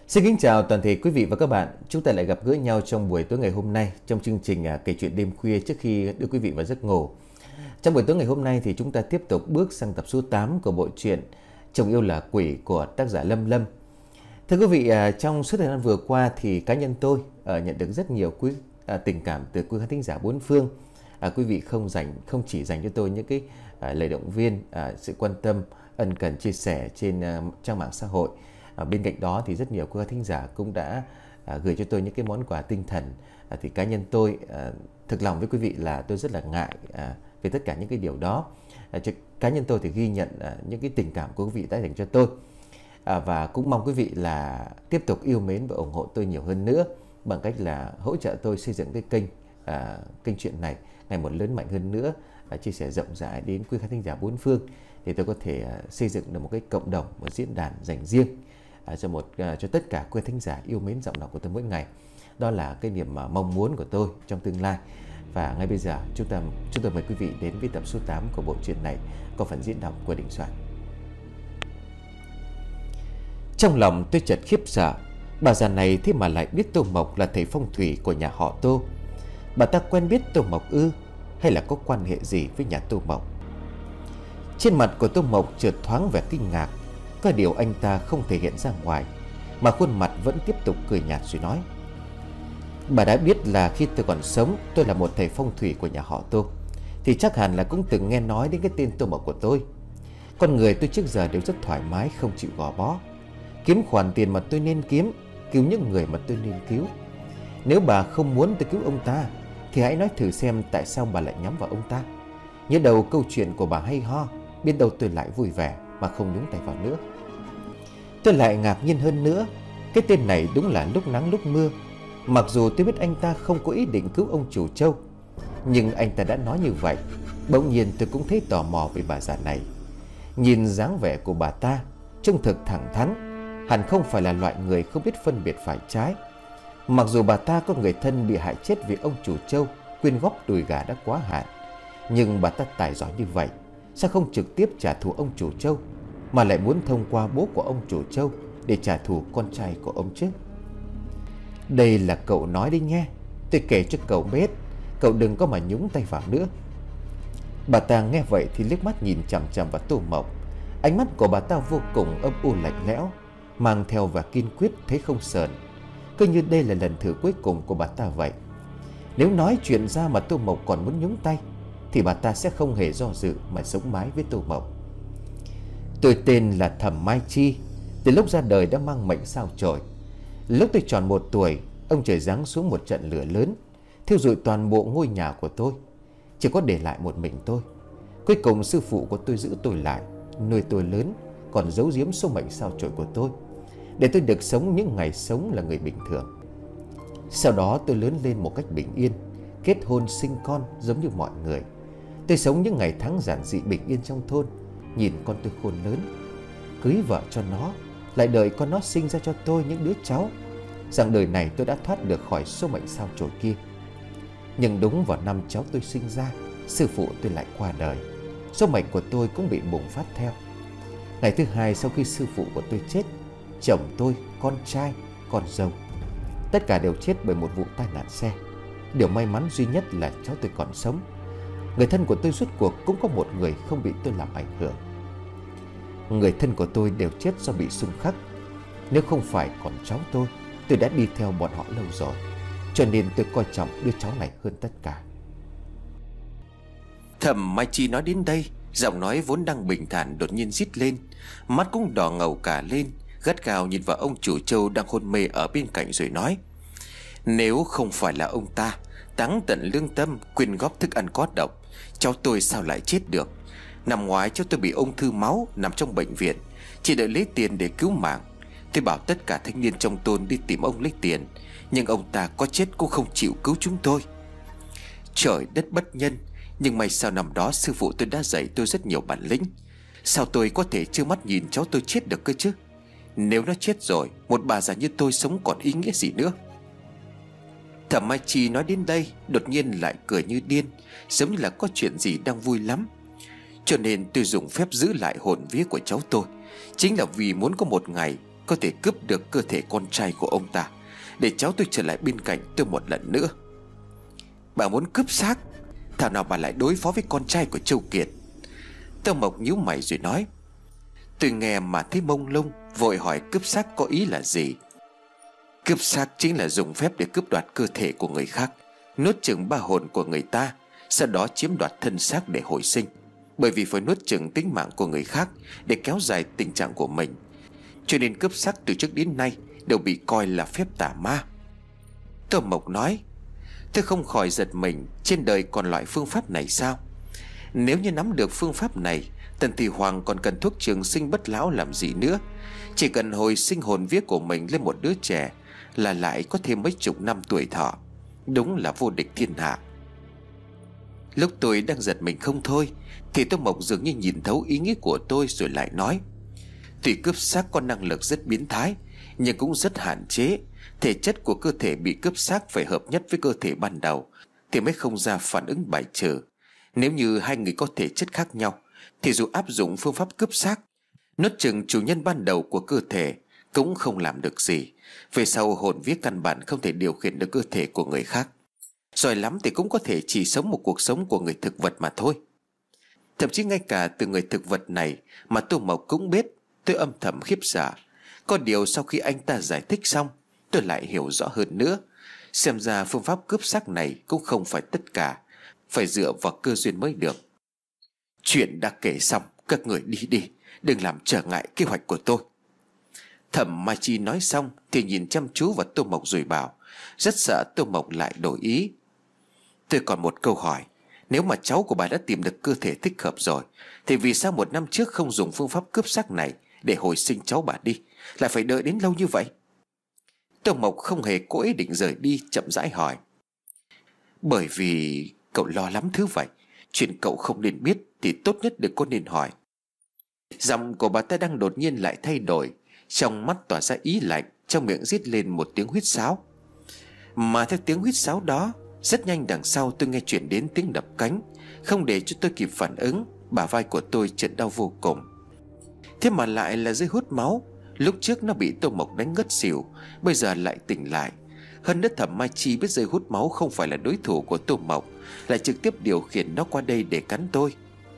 Xin kính chào toàn thể quý vị và các bạn. Chúng ta lại gặp gỡ nhau trong buổi tối ngày hôm nay trong chương trình kể chuyện đêm khuya trước khi đưa quý vị vào giấc ngủ. Trong buổi tối ngày hôm nay thì chúng ta tiếp tục bước sang tập số 8 của bộ truyện Chồng yêu là quỷ của tác giả Lâm Lâm. Thưa quý vị, trong suốt thời gian vừa qua thì cá nhân tôi nhận được rất nhiều tình cảm từ quý khán thính giả bốn phương. Quý vị không chỉ dành cho tôi những cái lời động viên, sự quan tâm, ân cần chia sẻ trên trang mạng xã hội. Bên cạnh đó thì rất nhiều quý khán thính giả cũng đã gửi cho tôi những cái món quà tinh thần. Thì cá nhân tôi thực lòng với quý vị là tôi rất là ngại về tất cả những cái điều đó. Cá nhân tôi thì ghi nhận những cái tình cảm của quý vị đã dành cho tôi. Và cũng mong quý vị là tiếp tục yêu mến và ủng hộ tôi nhiều hơn nữa bằng cách là hỗ trợ tôi xây dựng cái kênh chuyện này ngày một lớn mạnh hơn nữa, chia sẻ rộng rãi đến quý khán thính giả bốn phương, thì tôi có thể xây dựng được một cái cộng đồng, một diễn đàn dành riêng cho tất cả quý thính giả yêu mến giọng đọc của tôi mỗi ngày. Đó là cái niềm mong muốn của tôi trong tương lai. Và ngay bây giờ chúng tôi mời quý vị đến với tập số 8 của bộ truyện này, có phần diễn đọc của Đình Soạn. Trong lòng tôi chợt khiếp sợ, bà già này thế mà lại biết Tô Mộc là thầy phong thủy của nhà họ Tô. Bà ta quen biết Tô Mộc ư, hay là có quan hệ gì với nhà Tô Mộc? Trên mặt của Tô Mộc chợt thoáng vẻ kinh ngạc. Có điều anh ta không thể hiện ra ngoài, mà khuôn mặt vẫn tiếp tục cười nhạt rồi nói: Bà đã biết là khi tôi còn sống tôi là một thầy phong thủy của nhà họ Tô, thì chắc hẳn là cũng từng nghe nói đến cái tên Tô Mộc của tôi. Con người tôi trước giờ đều rất thoải mái, không chịu gò bó. Kiếm khoản tiền mà tôi nên kiếm, cứu những người mà tôi nên cứu. Nếu bà không muốn tôi cứu ông ta thì hãy nói thử xem tại sao bà lại nhắm vào ông ta. Nhớ đầu câu chuyện của bà hay ho, biết đâu tôi lại vui vẻ mà không nhúng tay vào nữa. Tôi lại ngạc nhiên hơn nữa. Cái tên này đúng là lúc nắng lúc mưa. Mặc dù tôi biết anh ta không có ý định cứu ông chủ Châu, nhưng anh ta đã nói như vậy. Bỗng nhiên tôi cũng thấy tò mò về bà già này. Nhìn dáng vẻ của bà ta trông thực thẳng thắn, hẳn không phải là loại người không biết phân biệt phải trái. Mặc dù bà ta có người thân bị hại chết vì ông chủ Châu quyên góp đùi gà đã quá hạn, nhưng bà ta tài giỏi như vậy, sao không trực tiếp trả thù ông chủ Châu, mà lại muốn thông qua bố của ông chủ Châu để trả thù con trai của ông chứ? Đây là cậu nói đi nghe, tôi kể cho cậu biết, cậu đừng có mà nhúng tay vào nữa. Bà ta nghe vậy thì liếc mắt nhìn chằm chằm vào Tô Mộc. Ánh mắt của bà ta vô cùng âm u lạnh lẽo, mang theo vẻ kiên quyết thấy không sờn. Cứ như đây là lần thử cuối cùng của bà ta vậy. Nếu nói chuyện ra mà Tô Mộc còn muốn nhúng tay thì bà ta sẽ không hề do dự mà sống mái với Tô Mộc. Tôi tên là Thẩm Mai Chi, từ lúc ra đời đã mang mệnh sao chổi. Lúc tôi tròn 1 tuổi, ông trời giáng xuống một trận lửa lớn, thiêu rụi toàn bộ ngôi nhà của tôi, chỉ có để lại một mình tôi. Cuối cùng sư phụ của tôi giữ tôi lại, nuôi tôi lớn, còn giấu giếm số mệnh sao chổi của tôi, để tôi được sống những ngày sống là người bình thường. Sau đó tôi lớn lên một cách bình yên, kết hôn sinh con giống như mọi người. Tôi sống những ngày tháng giản dị bình yên trong thôn, nhìn con tôi khôn lớn, cưới vợ cho nó, lại đợi con nó sinh ra cho tôi những đứa cháu, rằng đời này tôi đã thoát được khỏi số mệnh sao chổi kia. Nhưng đúng vào năm cháu tôi sinh ra, sư phụ tôi lại qua đời, số mệnh của tôi cũng bị bùng phát theo. Ngày thứ hai sau khi sư phụ của tôi chết, chồng tôi, con trai, con dâu, tất cả đều chết bởi một vụ tai nạn xe. Điều may mắn duy nhất là cháu tôi còn sống. Người thân của tôi rốt cuộc cũng có một người không bị tôi làm ảnh hưởng. Người thân của tôi đều chết do bị xung khắc. Nếu không phải còn cháu tôi đã đi theo bọn họ lâu rồi, cho nên tôi coi trọng đứa cháu này hơn tất cả. Thẩm Mai Chi nói đến đây, giọng nói vốn đang bình thản đột nhiên rít lên, mắt cũng đỏ ngầu cả lên, gắt gao nhìn vào ông chủ Châu đang hôn mê ở bên cạnh rồi nói: Nếu không phải là ông ta táng tận lương tâm quyên góp thức ăn có độc, cháu tôi sao lại chết được? Năm ngoái cháu tôi bị ung thư máu, nằm trong bệnh viện, chỉ đợi lấy tiền để cứu mạng. Tôi bảo tất cả thanh niên trong thôn đi tìm ông lấy tiền, nhưng ông ta có chết cũng không chịu cứu chúng tôi. Trời đất bất nhân, nhưng may sao năm đó sư phụ tôi đã dạy tôi rất nhiều bản lĩnh. Sao tôi có thể trơ mắt nhìn cháu tôi chết được cơ chứ? Nếu nó chết rồi, một bà già như tôi sống còn ý nghĩa gì nữa? Thẩm Mai Chi nói đến đây đột nhiên lại cười như điên, giống như là có chuyện gì đang vui lắm. Cho nên tôi dùng phép giữ lại hồn vía của cháu tôi, chính là vì muốn có một ngày có thể cướp được cơ thể con trai của ông ta, để cháu tôi trở lại bên cạnh tôi một lần nữa. Bà muốn cướp xác? Thảo nào bà lại đối phó với con trai của Châu Kiệt? Tô Mộc nhíu mày rồi nói. Tôi nghe mà thấy mông lung, vội hỏi cướp xác có ý là gì. Cướp xác chính là dùng phép để cướp đoạt cơ thể của người khác, nuốt chửng ba hồn của người ta, sau đó chiếm đoạt thân xác để hồi sinh. Bởi vì phải nuốt chửng tính mạng của người khác để kéo dài tình trạng của mình, cho nên cướp xác từ trước đến nay đều bị coi là phép tà ma. Tô Mộc nói. Tôi không khỏi giật mình, trên đời còn loại phương pháp này sao? Nếu như nắm được phương pháp này, Tần Thị Hoàng còn cần thuốc trường sinh bất lão làm gì nữa. Chỉ cần hồi sinh hồn vía của mình lên một đứa trẻ là lại có thêm mấy chục năm tuổi thọ. Đúng là vô địch thiên hạ. Lúc tôi đang giật mình không thôi, thì Tô Mộc dường như nhìn thấu ý nghĩ của tôi rồi lại nói. Tuy cướp xác có năng lực rất biến thái, nhưng cũng rất hạn chế. Thể chất của cơ thể bị cướp xác phải hợp nhất với cơ thể ban đầu thì mới không ra phản ứng bài trừ. Nếu như hai người có thể chất khác nhau, thì dù áp dụng phương pháp cướp xác, nuốt chửng chủ nhân ban đầu của cơ thể cũng không làm được gì. Về sau hồn vía căn bản không thể điều khiển được cơ thể của người khác. Giỏi lắm thì cũng có thể chỉ sống một cuộc sống của người thực vật mà thôi. Thậm chí ngay cả từ người thực vật này mà Tô Mộc cũng biết. Tôi âm thầm khiếp sợ. Có điều sau khi anh ta giải thích xong, tôi lại hiểu rõ hơn nữa. Xem ra phương pháp cướp xác này cũng không phải tất cả, phải dựa vào cơ duyên mới được. Chuyện đã kể xong, các người đi đi, đừng làm trở ngại kế hoạch của tôi. Thẩm Mai Chi nói xong thì nhìn chăm chú vào Tô Mộc rồi bảo, rất sợ Tô Mộc lại đổi ý. Tôi còn một câu hỏi. Nếu mà cháu của bà đã tìm được cơ thể thích hợp rồi, thì vì sao 1 năm trước không dùng phương pháp cướp xác này để hồi sinh cháu bà đi, lại phải đợi đến lâu như vậy? Tô Mộc không hề có ý định rời đi, chậm rãi hỏi. Bởi vì cậu lo lắm thứ vậy. Chuyện cậu không nên biết thì tốt nhất đừng có nên hỏi. Giọng của bà ta đang đột nhiên lại thay đổi, trong mắt tỏa ra ý lạnh, trong miệng rít lên một tiếng huýt sáo. Mà theo tiếng huýt sáo đó, rất nhanh đằng sau tôi nghe chuyển đến tiếng đập cánh. Không để cho tôi kịp phản ứng, bả vai của tôi chợt đau vô cùng. Thế mà lại là dây hút máu. Lúc trước nó bị Tô Mộc đánh ngất xỉu, bây giờ lại tỉnh lại. Hơn nữa Thẩm Mai Chi biết dây hút máu không phải là đối thủ của Tô Mộc, lại trực tiếp điều khiển nó qua đây để cắn tôi.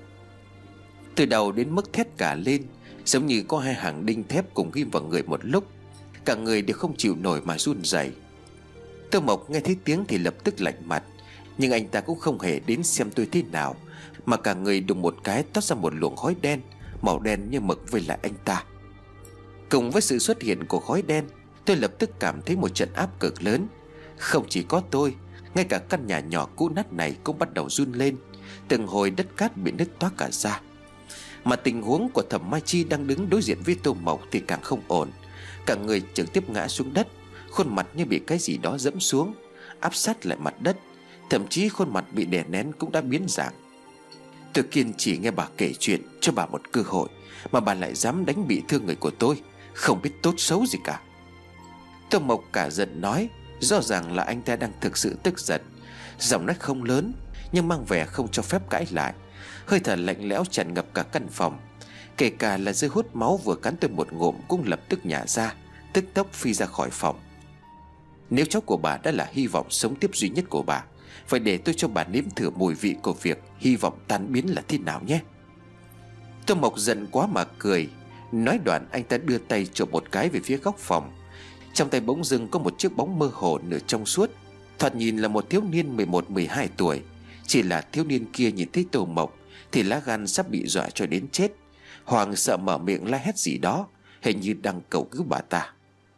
Từ đầu đến mức thét cả lên, giống như có hai hàng đinh thép cùng ghim vào người một lúc. Cả người đều không chịu nổi mà run rẩy. Tô Mộc nghe thấy tiếng thì lập tức lạnh mặt, nhưng anh ta cũng không hề đến xem tôi thế nào, mà cả người đùng một cái toát ra một luồng khói đen, màu đen như mực vây lại anh ta. Cùng với sự xuất hiện của khói đen, tôi lập tức cảm thấy một trận áp cực lớn. Không chỉ có tôi, ngay cả căn nhà nhỏ cũ nát này cũng bắt đầu run lên. Từng hồi đất cát bị nứt toác cả ra. Mà tình huống của Thẩm Mai Chi đang đứng đối diện với Tô Mộc thì càng không ổn. Cả người trực tiếp ngã xuống đất, khuôn mặt như bị cái gì đó dẫm xuống, áp sát lại mặt đất. Thậm chí khuôn mặt bị đè nén cũng đã biến dạng. Tôi kiên trì nghe bà kể chuyện, cho bà một cơ hội, mà bà lại dám đánh bị thương người của tôi, không biết tốt xấu gì cả. Tô Mộc cả giận nói, rõ ràng là anh ta đang thực sự tức giận. Giọng nói không lớn, nhưng mang vẻ không cho phép cãi lại. Hơi thở lạnh lẽo tràn ngập cả căn phòng. Kể cả là dây hút máu vừa cắn tôi một ngụm cũng lập tức nhả ra, tức tốc phi ra khỏi phòng. Nếu cháu của bà đã là hy vọng sống tiếp duy nhất của bà, phải để tôi cho bà nếm thử mùi vị của việc hy vọng tan biến là thế nào nhé. Tô Mộc giận quá mà cười. Nói đoạn anh ta đưa tay chộp một cái về phía góc phòng. Trong tay bỗng dưng có một chiếc bóng mơ hồ nửa trong suốt. Thoạt nhìn là một thiếu niên 11-12 tuổi. Chỉ là thiếu niên kia nhìn thấy Tô Mộc thì lá gan sắp bị dọa cho đến chết. Hoàng sợ mở miệng la hét gì đó, hình như đang cầu cứu bà ta.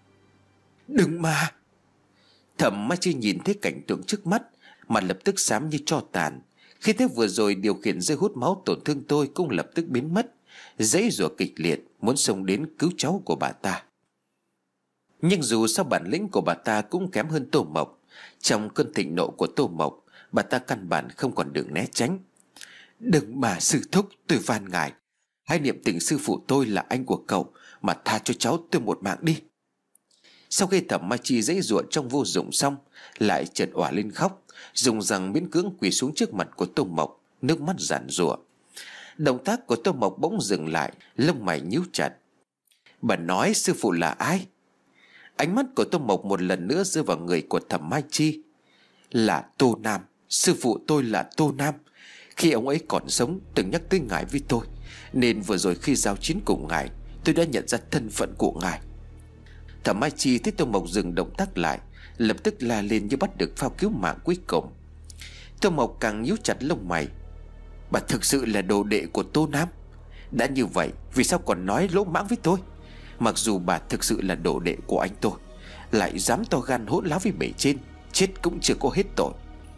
Đừng mà! Thẩm Mai Chi nhìn thấy cảnh tượng trước mắt, mặt lập tức xám như tro tàn. Khi thế vừa rồi điều khiển dây hút máu tổn thương tôi cũng lập tức biến mất, giãy giụa kịch liệt muốn xông đến cứu cháu của bà ta. Nhưng dù sao bản lĩnh của bà ta cũng kém hơn Tô Mộc. Trong cơn thịnh nộ của Tô Mộc, bà ta căn bản không còn đường né tránh. Đừng mà sư thúc, tôi van ngài, hãy niệm tình sư phụ tôi là anh của cậu mà tha cho cháu tôi một mạng đi. Sau khi Thẩm Mai Chi giãy giụa trong vô dụng xong, lại chợt òa lên khóc, dùng rằng miễn cưỡng quỳ xuống trước mặt của Tô Mộc, nước mắt giàn giụa. Động tác của Tô Mộc bỗng dừng lại, lông mày nhíu chặt. Bà nói sư phụ là ai? Ánh mắt của Tô Mộc một lần nữa rơi vào người của Thẩm Mai Chi. Là Tô Nam. Sư phụ tôi là Tô Nam. Khi ông ấy còn sống từng nhắc tới ngài với tôi, nên vừa rồi khi giao chiến cùng ngài, tôi đã nhận ra thân phận của ngài. Thẩm Mai Chi thấy Tô Mộc dừng động tác lại, lập tức la lên như bắt được phao cứu mạng cuối cùng. Tô Mộc càng nhíu chặt lông mày. Bà thực sự là đồ đệ của Tô Nam? Đã như vậy vì sao còn nói lỗ mãng với tôi? Mặc dù bà thực sự là đồ đệ của anh tôi, lại dám to gan hỗn láo với bề trên, chết cũng chưa có hết tội.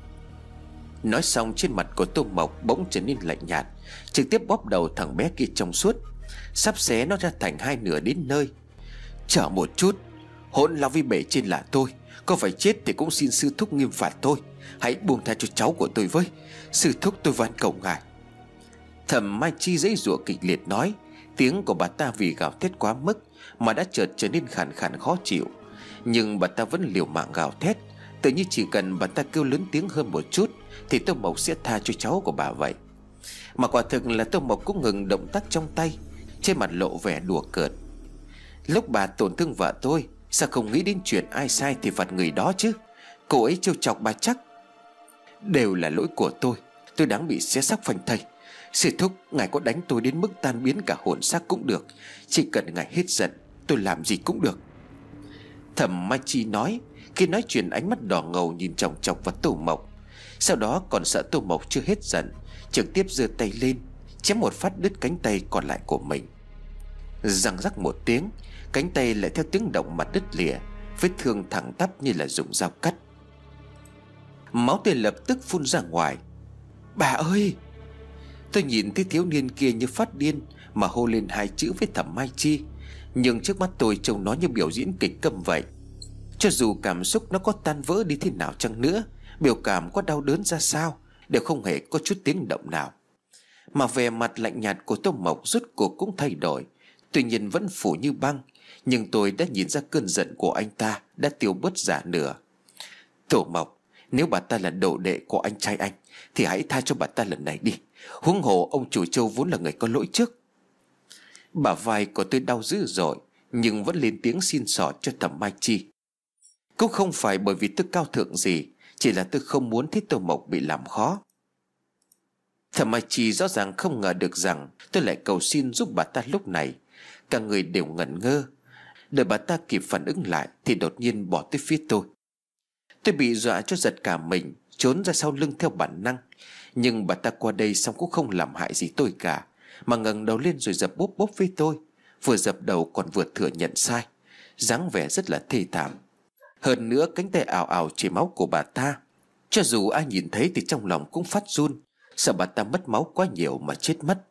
Nói xong, trên mặt của Tô Mộc bỗng trở nên lạnh nhạt, trực tiếp bóp đầu thằng bé kia trong suốt, sắp xé nó ra thành hai nửa đến nơi. Chờ một chút, hỗn láo với bề trên là tôi, có phải chết thì cũng xin sư thúc nghiêm phạt tôi. Hãy buông tha cho cháu của tôi với. Sư thúc, tôi van cầu ngài. Thẩm Mai Chi giãy giụa kịch liệt nói. Tiếng của bà ta vì gào thét quá mức mà đã chợt trở nên khàn khàn khó chịu. Nhưng bà ta vẫn liều mạng gào thét, tự như chỉ cần bà ta kêu lớn tiếng hơn một chút thì Tô Mộc sẽ tha cho cháu của bà vậy. Mà quả thực là Tô Mộc cũng ngừng động tác trong tay, trên mặt lộ vẻ đùa cợt. Lúc bà tổn thương vợ tôi, sao không nghĩ đến chuyện ai sai thì phạt người đó chứ? Cô ấy trêu chọc bà chắc. Đều là lỗi của tôi đáng bị xé xác phanh thây. Sư thúc, ngài có đánh tôi đến mức tan biến cả hồn xác cũng được, chỉ cần ngài hết giận, tôi làm gì cũng được. Thẩm Mai Chi nói. Khi nói chuyện ánh mắt đỏ ngầu nhìn chòng chọc vào Tô Mộc. Sau đó còn sợ Tô Mộc chưa hết giận, trực tiếp giơ tay lên chém một phát đứt cánh tay còn lại của mình. Răng rắc một tiếng, cánh tay lại theo tiếng động mà đứt lìa, vết thương thẳng tắp như là dùng dao cắt. Máu tươi lập tức phun ra ngoài. Bà ơi! Tôi nhìn thấy thiếu niên kia như phát điên mà hô lên hai chữ với Thẩm Mai Chi, nhưng trước mắt tôi trông nó như biểu diễn kịch câm vậy. Cho dù cảm xúc nó có tan vỡ đi thế nào chăng nữa, biểu cảm có đau đớn ra sao, đều không hề có chút tiếng động nào. Mà vẻ mặt lạnh nhạt của Tô Mộc rốt cuộc cũng thay đổi, tuy nhiên vẫn phủ như băng. Nhưng tôi đã nhìn ra cơn giận của anh ta đã tiêu bớt giả nửa. Tô Mộc, nếu bà ta là đồ đệ của anh trai anh thì hãy tha cho bà ta lần này đi. Huống hồ ông chủ Châu vốn là người có lỗi trước. Bả vai của tôi đau dữ dội, nhưng vẫn lên tiếng xin xỏ cho Thẩm Mai Chi. Cũng không phải bởi vì tôi cao thượng gì, chỉ là tôi không muốn thấy Tô Mộc bị làm khó. Thẩm Mai Chi rõ ràng không ngờ được rằng tôi lại cầu xin giúp bà ta lúc này. Cả người đều ngẩn ngơ. Đợi bà ta kịp phản ứng lại thì đột nhiên bỏ tới phía tôi. Tôi bị dọa cho giật cả mình, trốn ra sau lưng theo bản năng. Nhưng bà ta qua đây xong cũng không làm hại gì tôi cả, mà ngẩng đầu lên rồi dập bốp bốp với tôi. Vừa dập đầu còn vừa thừa nhận sai, dáng vẻ rất là thê thảm. Hơn nữa cánh tay ào ào chảy máu của bà ta, cho dù ai nhìn thấy thì trong lòng cũng phát run, sợ bà ta mất máu quá nhiều mà chết mất.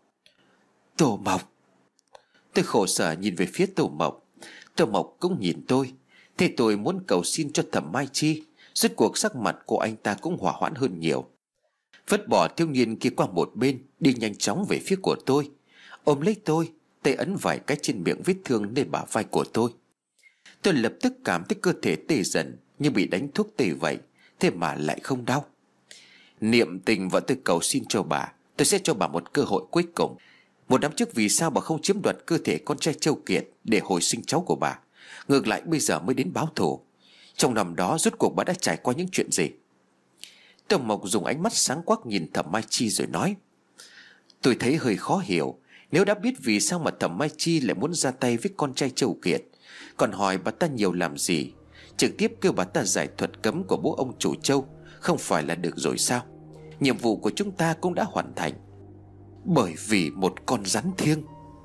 Tô Mộc! Tôi khổ sở nhìn về phía Tô Mộc. Tô Mộc cũng nhìn tôi. Thế tôi muốn cầu xin cho Thẩm Mai Chi. Rốt cuộc sắc mặt của anh ta cũng hòa hoãn hơn nhiều. Vứt bỏ thiếu niên kia qua một bên, đi nhanh chóng về phía của tôi, ôm lấy tôi, tay ấn vài cái trên miệng vết thương nơi bả vai của tôi. Tôi lập tức cảm thấy cơ thể tê dần như bị đánh thuốc tê vậy, thế mà lại không đau. Niệm tình và tôi cầu xin cho bà, tôi sẽ cho bà một cơ hội cuối cùng. Một năm trước vì sao bà không chiếm đoạt cơ thể con trai Châu Kiệt để hồi sinh cháu của bà, ngược lại bây giờ mới đến báo thù? Trong năm đó rốt cuộc bà đã trải qua những chuyện gì? Tô Mộc dùng ánh mắt sáng quắc nhìn Thẩm Mai Chi rồi nói. Tôi thấy hơi khó hiểu. Nếu đã biết vì sao mà Thẩm Mai Chi lại muốn ra tay với con trai Châu Kiệt, còn hỏi bà ta nhiều làm gì? Trực tiếp kêu bà ta giải thuật cấm của bố ông chủ Châu không phải là được rồi sao? Nhiệm vụ của chúng ta cũng đã hoàn thành. Bởi vì một con rắn thiêng.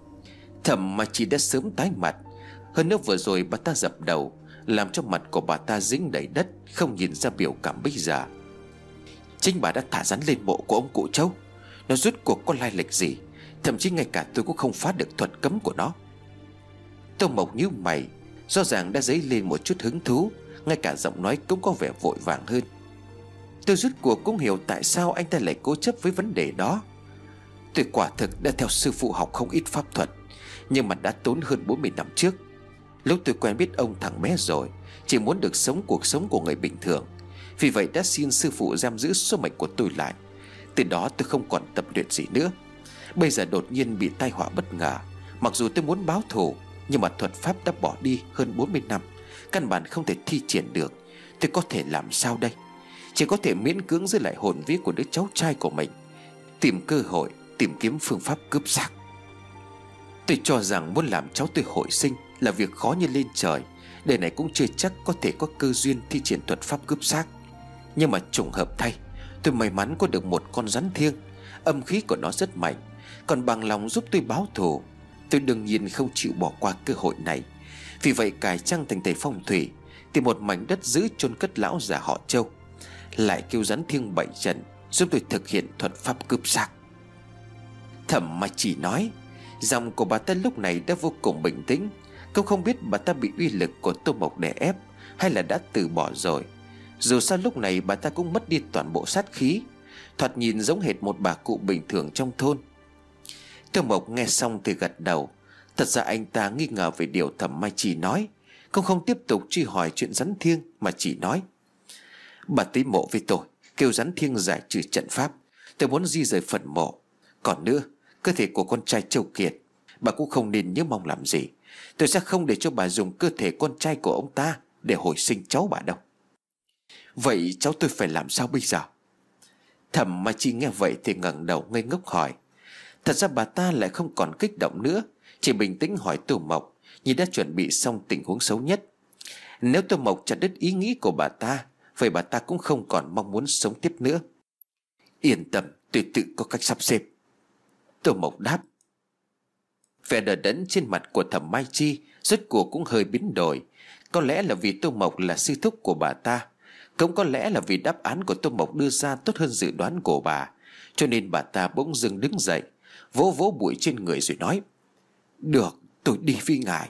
Thẩm Mai Chi đã sớm tái mặt. Hơn nữa vừa rồi bà ta dập đầu, làm cho mặt của bà ta dính đầy đất, không nhìn ra biểu cảm bây giờ. Chính bà đã thả rắn lên mộ của ông cụ Châu. Nó rốt cuộc có lai lịch gì? Thậm chí ngay cả tôi cũng không phá được thuật cấm của nó. Tô Mộc nhíu mày, rõ ràng đã dấy lên một chút hứng thú, ngay cả giọng nói cũng có vẻ vội vàng hơn. Tôi rốt cuộc cũng hiểu tại sao anh ta lại cố chấp với vấn đề đó. Tôi quả thực đã theo sư phụ học không ít pháp thuật, nhưng mà đã tốn hơn 40 năm trước. Lúc tôi quen biết ông thằng bé rồi, chỉ muốn được sống cuộc sống của người bình thường, vì vậy đã xin sư phụ giam giữ số mệnh của tôi lại. Từ đó tôi không còn tập luyện gì nữa. Bây giờ đột nhiên bị tai họa bất ngờ. Mặc dù tôi muốn báo thù, Nhưng mà thuật pháp đã bỏ đi hơn 40 năm, căn bản không thể thi triển được. Tôi có thể làm sao đây? Chỉ có thể miễn cưỡng giữ lại hồn vía của đứa cháu trai của mình, tìm cơ hội, tìm kiếm phương pháp cướp xác. Tôi cho rằng muốn làm cháu tôi hồi sinh là việc khó như lên trời. Đời này cũng chưa chắc có thể có cơ duyên thi triển thuật pháp cướp xác. Nhưng mà trùng hợp thay, tôi may mắn có được một con rắn thiêng. Âm khí của nó rất mạnh, còn bằng lòng giúp tôi báo thù. Tôi đương nhiên không chịu bỏ qua cơ hội này. Vì vậy cải trang thành thầy phong thủy, tìm một mảnh đất giữ chôn cất lão già họ Châu, lại kêu rắn thiêng bảy trận giúp tôi thực hiện thuật pháp cướp xác. Thẩm Mai Chi nói. Giọng của bà ta lúc này đã vô cùng bình tĩnh. Cậu không biết bà ta bị uy lực của Tô Mộc đè ép hay là đã từ bỏ rồi. Dù sao lúc này bà ta cũng mất đi toàn bộ sát khí, thoạt nhìn giống hệt một bà cụ bình thường trong thôn. Tô Mộc nghe xong thì gật đầu. Thật ra anh ta nghi ngờ về điều Thẩm Mai Chi nói, cũng không tiếp tục truy hỏi chuyện rắn thiêng, mà chỉ nói: bà tới mộ với tôi, kêu rắn thiêng giải trừ trận pháp. Tôi muốn di rời phần mộ. Còn nữa, cơ thể của con trai Châu Kiệt, bà cũng không nên nhớ mong làm gì. Tôi sẽ không để cho bà dùng cơ thể con trai của ông ta để hồi sinh cháu bà đâu. Vậy cháu tôi phải làm sao bây giờ? Thẩm Mai Chi nghe vậy thì ngẩng đầu ngây ngốc hỏi. Thật ra bà ta lại không còn kích động nữa, chỉ bình tĩnh hỏi Tô Mộc như đã chuẩn bị xong tình huống xấu nhất. Nếu Tô Mộc chặt đứt ý nghĩ của bà ta, vậy bà ta cũng không còn mong muốn sống tiếp nữa. Yên tâm, tôi tự có cách sắp xếp. Tô Mộc đáp. Vẻ đờ đẫn trên mặt của Thẩm Mai Chi rốt cuộc cũng hơi biến đổi. Có lẽ là vì Tô Mộc là sư thúc của bà ta, cũng có lẽ là vì đáp án của Tô Mộc đưa ra tốt hơn dự đoán của bà, cho nên bà ta bỗng dưng đứng dậy, vỗ vỗ bụi trên người rồi nói: được, tôi đi với ngài.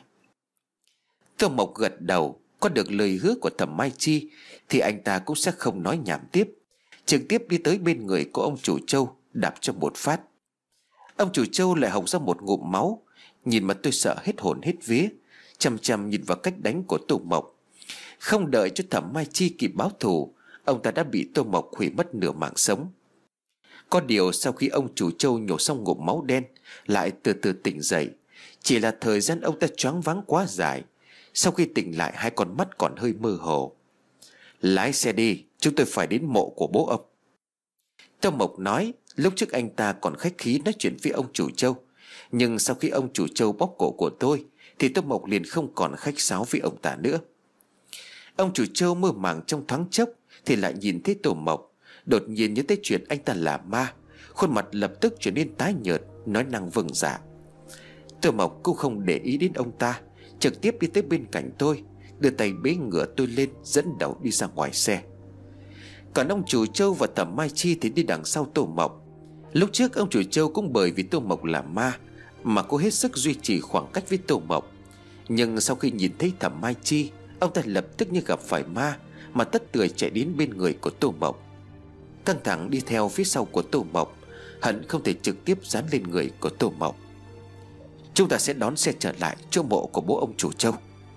Tô Mộc gật đầu. Có được lời hứa của Thẩm Mai Chi thì anh ta cũng sẽ không nói nhảm tiếp, trực tiếp đi tới bên người của ông chủ Châu, đạp cho một phát. Ông chủ Châu lại hộc ra một ngụm máu. Nhìn mà tôi sợ hết hồn hết vía, chằm chằm nhìn vào cách đánh của Tô Mộc. Không đợi cho Thẩm Mai Chi kịp báo thù, ông ta đã bị Tô Mộc hủy mất nửa mạng sống. Có điều sau khi ông chủ Châu nhổ xong ngụm máu đen, lại từ từ tỉnh dậy. Chỉ là thời gian ông ta choáng váng quá dài. Sau khi tỉnh lại, hai con mắt còn hơi mơ hồ. Lái xe đi, chúng tôi phải đến mộ của bố ông. Tô Mộc nói. Lúc trước anh ta còn khách khí nói chuyện với ông chủ Châu, nhưng sau khi ông chủ Châu bóp cổ của tôi thì Tô Mộc liền không còn khách sáo với ông ta nữa. Ông chủ Châu mơ màng trong thoáng chốc thì lại nhìn thấy Tô Mộc, đột nhiên nhớ tới chuyện anh ta là ma, khuôn mặt lập tức trở nên tái nhợt, nói năng vâng dạ. Tô Mộc cũng không để ý đến ông ta, trực tiếp đi tới bên cạnh tôi, đưa tay bế ngửa tôi lên, dẫn đầu đi ra ngoài xe. Còn ông chủ Châu và Thẩm Mai Chi thì đi đằng sau Tô Mộc. Lúc trước ông chủ Châu cũng bởi vì Tô Mộc là ma mà cố hết sức duy trì khoảng cách với Tô Mộc. Nhưng sau khi nhìn thấy Thẩm Mai Chi, ông ta lập tức như gặp phải ma mà tất tưởi chạy đến bên người của Tô Mộc. Căng thẳng đi theo phía sau của Tô Mộc, hận không thể trực tiếp dán lên người của Tô Mộc. Chúng ta sẽ đón xe trở lại chỗ mộ của bố ông chủ Châu.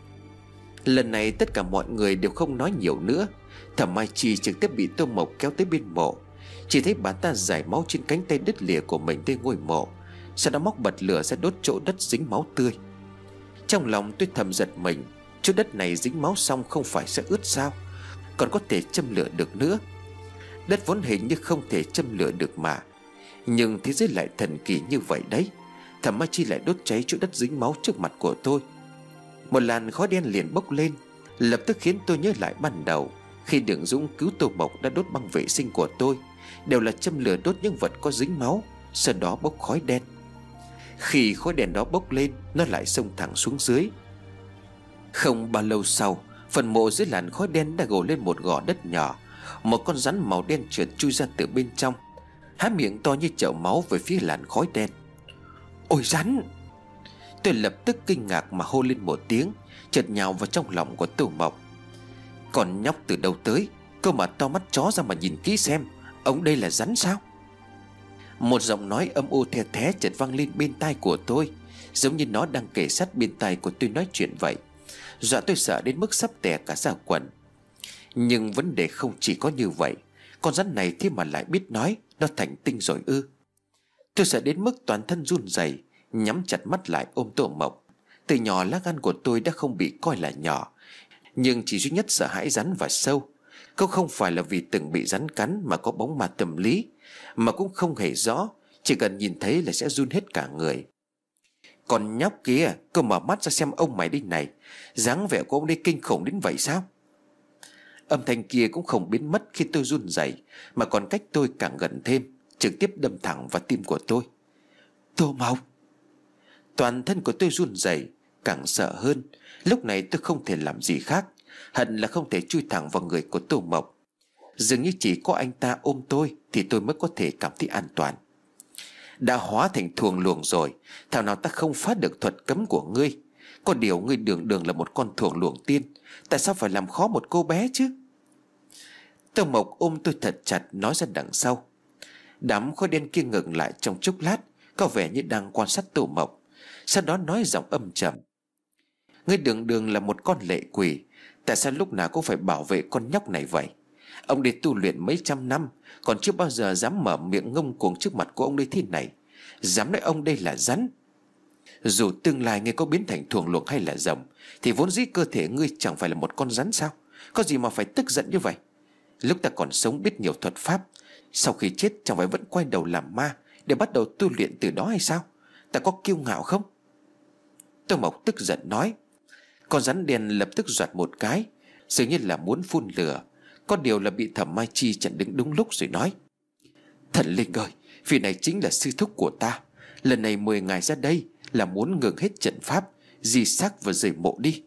Lần này tất cả mọi người đều không nói nhiều nữa. Thẩm Mai Chi trực tiếp bị Tô Mộc kéo tới bên mộ. Chỉ thấy bà ta rải máu trên cánh tay đứt lìa của mình tới ngôi mộ, sau đó móc bật lửa ra đốt chỗ đất dính máu tươi. Trong lòng tôi thầm giật mình, chỗ đất này dính máu xong không phải sẽ ướt sao, còn có thể châm lửa được nữa. Đất vốn hình như không thể châm lửa được mà, nhưng thế giới lại thần kỳ như vậy đấy. Thẩm Mai Chi lại đốt cháy chỗ đất dính máu trước mặt của tôi. Một làn khói đen liền bốc lên, lập tức khiến tôi nhớ lại ban đầu khi Đường Dũng cứu Tô Mộc đã đốt băng vệ sinh của tôi, đều là châm lửa đốt những vật có dính máu, sau đó bốc khói đen. Khi khói đen đó bốc lên, nó lại xông thẳng xuống dưới. Không bao lâu sau, phần mộ dưới làn khói đen đã gồ lên một gò đất nhỏ. Một con rắn màu đen trượt chui ra từ bên trong, há miệng to như chậu máu về phía làn khói đen. Ôi rắn! Tôi lập tức kinh ngạc mà hô lên một tiếng, chợt nhào vào trong lòng của Tô Mộc. Còn nhóc từ đâu tới, cơ mà to mắt chó ra mà nhìn kỹ xem, ông đây là rắn sao? Một giọng nói âm u the thé chợt vang lên bên tai của tôi, giống như nó đang kề sát bên tai của tôi nói chuyện vậy, dọa tôi sợ đến mức sắp tè cả ra quần. Nhưng vấn đề không chỉ có như vậy, con rắn này thế mà lại biết nói, nó thành tinh rồi ư? Tôi sợ đến mức toàn thân run rẩy, nhắm chặt mắt lại ôm Tô Mộc. Từ nhỏ lá gan của tôi đã không bị coi là nhỏ, nhưng chỉ duy nhất sợ hãi rắn và sâu. Cũng không phải là vì từng bị rắn cắn mà có bóng ma tâm lý, mà cũng không hề rõ, chỉ cần nhìn thấy là sẽ run hết cả người. Còn nhóc kia, cô mở mắt ra xem ông mày đây này, dáng vẻ của ông đây kinh khủng đến vậy sao? Âm thanh kia cũng không biến mất khi tôi run rẩy, mà còn cách tôi càng gần thêm, trực tiếp đâm thẳng vào tim của tôi. Tô Mộc! Toàn thân của tôi run rẩy, càng sợ hơn. Lúc này tôi không thể làm gì khác, hận là không thể chui thẳng vào người của Tô Mộc. Dường như chỉ có anh ta ôm tôi thì tôi mới có thể cảm thấy an toàn. Đã hóa thành thuồng luồng rồi, thảo nào ta không phá được thuật cấm của ngươi. Có điều ngươi đường đường là một con thuồng luồng tiên, tại sao phải làm khó một cô bé chứ? Tô Mộc ôm tôi thật chặt, nói ra đằng sau. Đám khói đen kia ngừng lại trong chốc lát, có vẻ như đang quan sát Tô Mộc. Sau đó nói giọng âm trầm. Ngươi đường đường là một con lệ quỷ, tại sao lúc nào cũng phải bảo vệ con nhóc này vậy? Ông đi tu luyện mấy trăm năm, còn chưa bao giờ dám mở miệng ngông cuồng trước mặt của ông đây thế này. Dám nói ông đây là rắn. Dù tương lai ngươi có biến thành thuồng luồng hay là rồng, thì vốn dĩ cơ thể ngươi chẳng phải là một con rắn sao? Có gì mà phải tức giận như vậy? Lúc ta còn sống biết nhiều thuật pháp, sau khi chết chẳng phải vẫn quay đầu làm ma để bắt đầu tu luyện từ đó hay sao? Ta có kiêu ngạo không? Tô Mộc tức giận nói. Con rắn đen lập tức giọt một cái, dường như là muốn phun lửa. Có điều là bị Thẩm Mai Chi chặn đứng đúng lúc rồi nói. Thần linh ơi, vì này chính là sư thúc của ta. Lần này mời ngài ra đây là muốn ngừng hết trận pháp, di xác và rời mộ đi.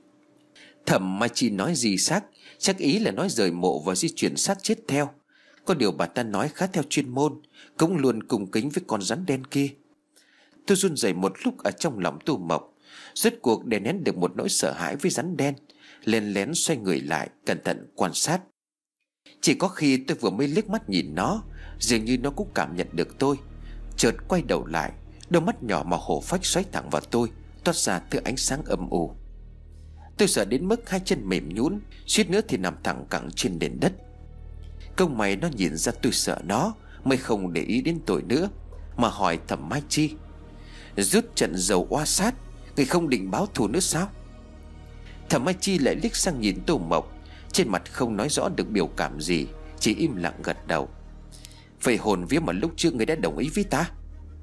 Thẩm Mai Chi nói di xác, chắc ý là nói rời mộ và di chuyển xác chết theo. Có điều bà ta nói khá theo chuyên môn, cũng luôn cùng kính với con rắn đen kia. Tôi run rẩy một lúc ở trong lòng Tô Mộc, rốt cuộc đè nén được một nỗi sợ hãi với rắn đen, lén lén xoay người lại cẩn thận quan sát. Chỉ có khi tôi vừa mới liếc mắt nhìn nó, dường như nó cũng cảm nhận được tôi. Chợt quay đầu lại, đôi mắt nhỏ màu hổ phách xoáy thẳng vào tôi, toát ra thứ ánh sáng âm u. Tôi sợ đến mức hai chân mềm nhũn, suýt nữa thì nằm thẳng cẳng trên nền đất. Công mày nó nhìn ra tôi sợ nó, mới không để ý đến tôi nữa, mà hỏi Thẩm Mai Chi. Rút trận dầu oa sát, người không định báo thù nữa sao? Thẩm Mai Chi lại liếc sang nhìn Tô Mộc, trên mặt không nói rõ được biểu cảm gì, chỉ im lặng gật đầu. Vậy hồn vía mà lúc trước người đã đồng ý với ta?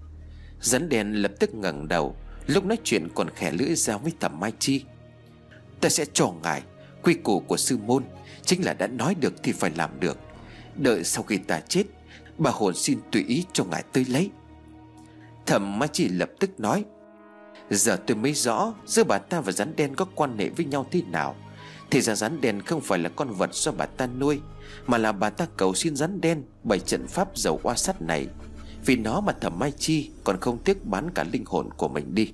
Rắn đen lập tức ngẩng đầu, lúc nói chuyện còn khẽ lưỡi ra với Thẩm Mai Chi. Ta sẽ cho ngài, quy củ của sư môn chính là đã nói được thì phải làm được. Đợi sau khi ta chết, bà hồn xin tùy ý cho ngài tới lấy. Thẩm Mai Chi lập tức nói. Giờ tôi mới rõ giữa bà ta và rắn đen có quan hệ với nhau thế nào. Thì ra rắn đen không phải là con vật do bà ta nuôi, mà là bà ta cầu xin rắn đen bày trận pháp dầu oa sắt này. Vì nó mà Thẩm Mai Chi còn không tiếc bán cả linh hồn của mình đi.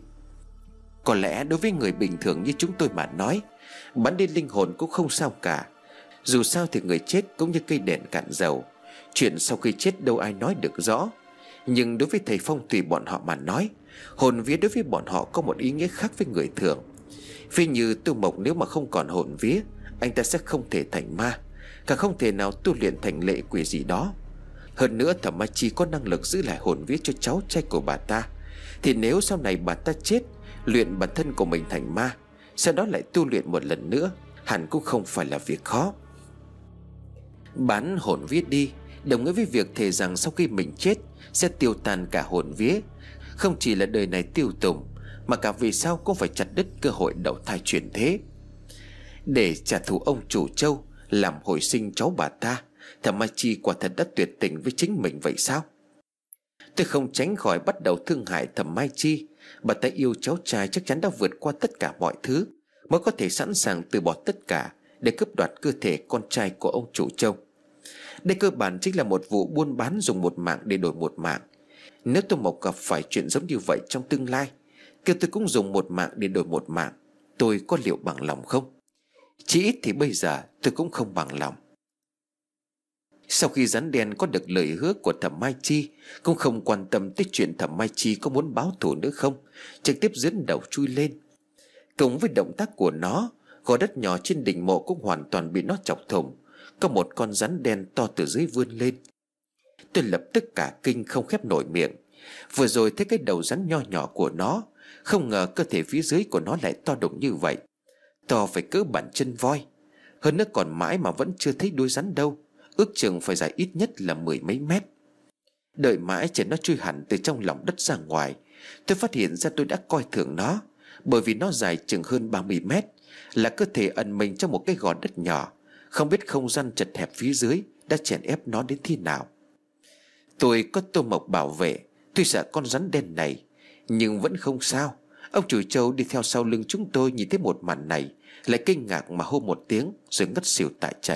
Có lẽ đối với người bình thường như chúng tôi mà nói, bán đi linh hồn cũng không sao cả. Dù sao thì người chết cũng như cây đèn cạn dầu, chuyện sau khi chết đâu ai nói được rõ. Nhưng đối với thầy phong thủy bọn họ mà nói, hồn vía đối với bọn họ có một ý nghĩa khác với người thường. Vì như Tô Mộc nếu mà không còn hồn vía, anh ta sẽ không thể thành ma, càng không thể nào tu luyện thành lệ quỷ gì đó. Hơn nữa Thẩm Mai Chi có năng lực giữ lại hồn vía cho cháu trai của bà ta, thì nếu sau này bà ta chết, luyện bản thân của mình thành ma, sau đó lại tu luyện một lần nữa, hẳn cũng không phải là việc khó. Bán hồn vía đi đồng nghĩa với việc thề rằng sau khi mình chết sẽ tiêu tan cả hồn vía. Không chỉ là đời này tiêu tùng, mà cả vì sao cũng phải chặt đứt cơ hội đầu thai chuyển thế. Để trả thù ông chủ Châu, làm hồi sinh cháu bà ta, Thẩm Mai Chi quả thật đã tuyệt tình với chính mình vậy sao? Tôi không tránh khỏi bắt đầu thương hại Thẩm Mai Chi. Bà ta yêu cháu trai chắc chắn đã vượt qua tất cả mọi thứ, mới có thể sẵn sàng từ bỏ tất cả để cướp đoạt cơ thể con trai của ông chủ Châu. Đây cơ bản chính là một vụ buôn bán dùng một mạng để đổi một mạng. Nếu Tô Mộc gặp phải chuyện giống như vậy trong tương lai, kêu tôi cũng dùng một mạng để đổi một mạng, tôi có liệu bằng lòng không? Chỉ ít thì bây giờ tôi cũng không bằng lòng. Sau khi rắn đen có được lời hứa của Thẩm Mai Chi, cũng không quan tâm tới chuyện Thẩm Mai Chi có muốn báo thù nữa không, trực tiếp dẫn đầu chui lên. Cùng với động tác của nó, gò đất nhỏ trên đỉnh mộ cũng hoàn toàn bị nó chọc thủng. Có một con rắn đen to từ dưới vươn lên. Tôi lập tức cả kinh không khép nổi miệng. Vừa rồi thấy cái đầu rắn nho nhỏ của nó, Không ngờ cơ thể phía dưới của nó lại to đùng như vậy, to phải cỡ bàn chân voi. Hơn nữa còn mãi mà vẫn chưa thấy đuôi rắn đâu, ước chừng phải dài ít nhất là 10 mấy mét. Đợi mãi chờ nó chui hẳn từ trong lòng đất ra ngoài, tôi phát hiện ra tôi đã coi thường nó. Bởi vì nó dài chừng hơn 30 mét, là cơ thể ẩn mình trong một cái gò đất nhỏ. Không biết không gian chật hẹp phía dưới đã chèn ép nó đến thế nào. Tôi có Tô Mộc bảo vệ, tôi sợ con rắn đen này, nhưng vẫn không sao. Ông chủ trâu đi theo sau lưng chúng tôi nhìn thấy một màn này, lại kinh ngạc mà hô một tiếng rồi ngất xỉu tại trận.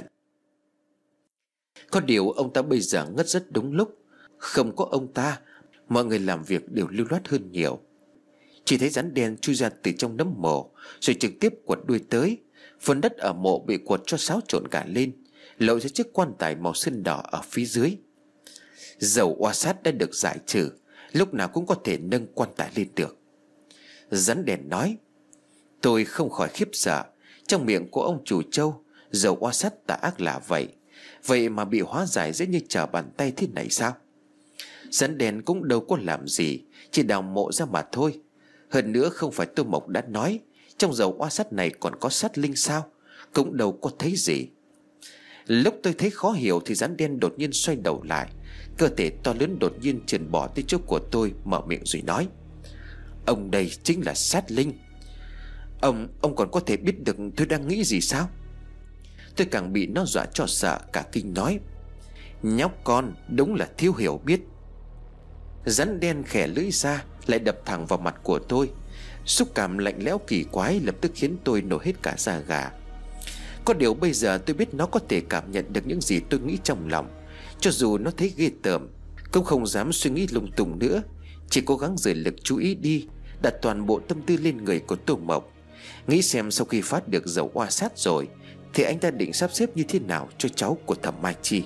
Có điều ông ta bây giờ ngất rất đúng lúc. Không có ông ta, mọi người làm việc đều lưu loát hơn nhiều. Chỉ thấy rắn đen chui ra từ trong nấm mộ, rồi trực tiếp quật đuôi tới. Phần đất ở mộ bị quật cho xáo trộn cả lên, lộ ra chiếc quan tài màu sơn đỏ ở phía dưới. Dầu oa sát đã được giải trừ, lúc nào cũng có thể nâng quan tài lên được. Rắn đen nói. Tôi không khỏi khiếp sợ. Trong miệng của ông chủ trâu, dầu oa sát tà ác là vậy, vậy mà bị hóa giải dễ như trở bàn tay thế này sao? Rắn đen cũng đâu có làm gì, chỉ đào mộ ra mà thôi. Hơn nữa không phải Tô Mộc đã nói trong dầu oa sát này còn có sát linh sao? Cũng đâu có thấy gì. Lúc tôi thấy khó hiểu thì rắn đen đột nhiên xoay đầu lại, cơ thể to lớn đột nhiên trườn bỏ tới chỗ của tôi, mở miệng rồi nói. Ông đây chính là sát linh. Ông còn có thể biết được tôi đang nghĩ gì sao? Tôi càng bị nó dọa cho sợ, cả kinh nói. Nhóc con đúng là thiếu hiểu biết. Rắn đen khẽ lưỡi ra, lại đập thẳng vào mặt của tôi. Xúc cảm lạnh lẽo kỳ quái lập tức khiến tôi nổi hết cả da gà. Có điều bây giờ tôi biết nó có thể cảm nhận được những gì tôi nghĩ trong lòng. Cho dù nó thấy ghê tởm, cũng không dám suy nghĩ lung tung nữa, chỉ cố gắng rời lực chú ý đi, đặt toàn bộ tâm tư lên người của Tô Mộc, nghĩ xem sau khi phát được dầu oa sát rồi thì anh ta định sắp xếp như thế nào cho cháu của Thẩm Mai Chi.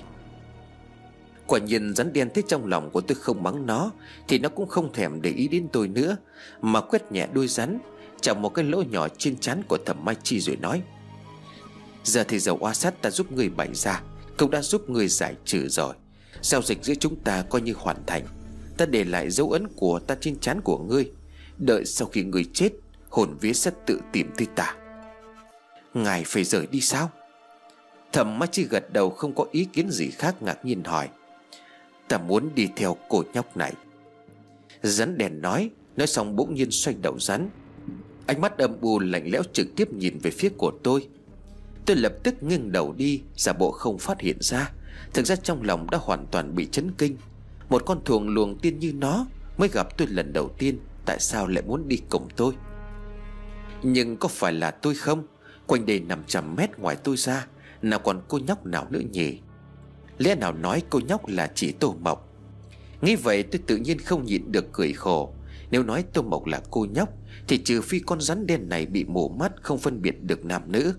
Quả nhiên rắn đen thấy trong lòng của tôi không mắng nó thì nó cũng không thèm để ý đến tôi nữa, mà quét nhẹ đuôi rắn chạm một cái lỗ nhỏ trên trán của Thẩm Mai Chi rồi nói. Giờ thì dầu oa sát ta giúp người bày ra cũng đã giúp người giải trừ rồi. Giao dịch giữa chúng ta coi như hoàn thành. Ta để lại dấu ấn của ta trên trán của ngươi. Đợi sau khi ngươi chết, hồn vía sẽ tự tìm tới ta. Ngài phải rời đi sao? Thẩm Mai Chi gật đầu không có ý kiến gì khác, ngạc nhiên hỏi. Ta muốn đi theo cô nhóc này. Rắn đen nói xong bỗng nhiên xoay đầu rắn, ánh mắt âm u lạnh lẽo trực tiếp nhìn về phía của tôi. Tôi lập tức nghiêng đầu đi, giả bộ không phát hiện ra. Thực ra trong lòng đã hoàn toàn bị chấn kinh. Một con thuồng luồng tiên như nó mới gặp tôi lần đầu tiên, tại sao lại muốn đi cùng tôi? Nhưng có phải là tôi không? Quanh đây 500 mét ngoài tôi ra, nào còn cô nhóc nào nữa nhỉ? Lẽ nào nói cô nhóc là chỉ Tô Mộc? Nghĩ vậy tôi tự nhiên không nhịn được cười khổ. Nếu nói Tô Mộc là cô nhóc thì trừ phi con rắn đen này bị mù mắt, không phân biệt được nam nữ.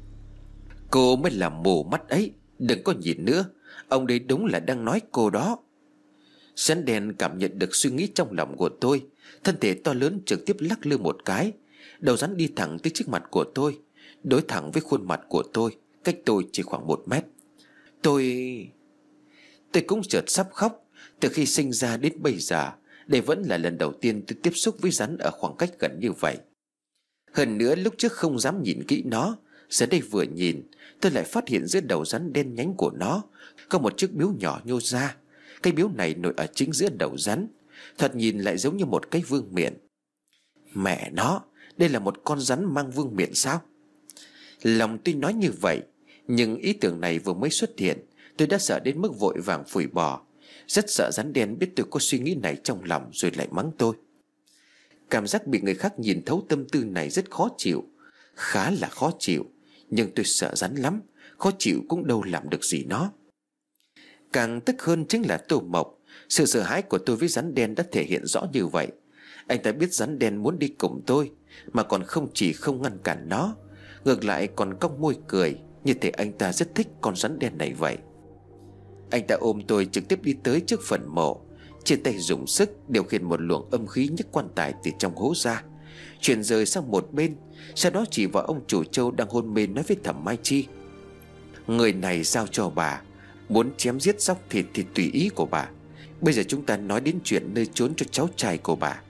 Cô mới là mù mắt ấy, đừng có nhìn nữa. Ông đấy đúng là đang nói cô đó. Rắn đen cảm nhận được suy nghĩ trong lòng của tôi, thân thể to lớn trực tiếp lắc lư một cái. Đầu rắn đi thẳng tới trước mặt của tôi, đối thẳng với khuôn mặt của tôi, cách tôi chỉ khoảng 1 mét. Tôi cũng chợt sắp khóc. Từ khi sinh ra đến bây giờ, đây vẫn là lần đầu tiên tôi tiếp xúc với rắn ở khoảng cách gần như vậy. Hơn nữa lúc trước không dám nhìn kỹ nó, giờ đây vừa nhìn, tôi lại phát hiện giữa đầu rắn đen nhánh của nó có một chiếc biếu nhỏ nhô ra. Cái biếu này nổi ở chính giữa đầu rắn, thoạt nhìn lại giống như một cái vương miện. Mẹ nó, đây là một con rắn mang vương miện sao? Lòng tôi nói như vậy, nhưng ý tưởng này vừa mới xuất hiện, tôi đã sợ đến mức vội vàng phủi bỏ. Rất sợ rắn đen biết tôi có suy nghĩ này trong lòng rồi lại mắng tôi. Cảm giác bị người khác nhìn thấu tâm tư này rất khó chịu, khá là khó chịu. Nhưng tôi sợ rắn lắm, khó chịu cũng đâu làm được gì nó. Càng tức hơn chính là Tô Mộc. Sự sợ hãi của tôi với rắn đen đã thể hiện rõ như vậy. Anh ta biết rắn đen muốn đi cùng tôi, mà còn không chỉ không ngăn cản nó, ngược lại còn cong môi cười, như thể anh ta rất thích con rắn đen này vậy. Anh ta ôm tôi trực tiếp đi tới trước phần mộ, trên tay dùng sức điều khiển một luồng âm khí nhấc quan tài từ trong hố ra, chuyển rời sang một bên. Sau đó chỉ vào ông chủ trâu đang hôn mê nói với Thẩm Mai Chi. Người này giao cho bà, muốn chém giết dóc thịt thì tùy ý của bà. Bây giờ chúng ta nói đến chuyện nơi trốn cho cháu trai của bà.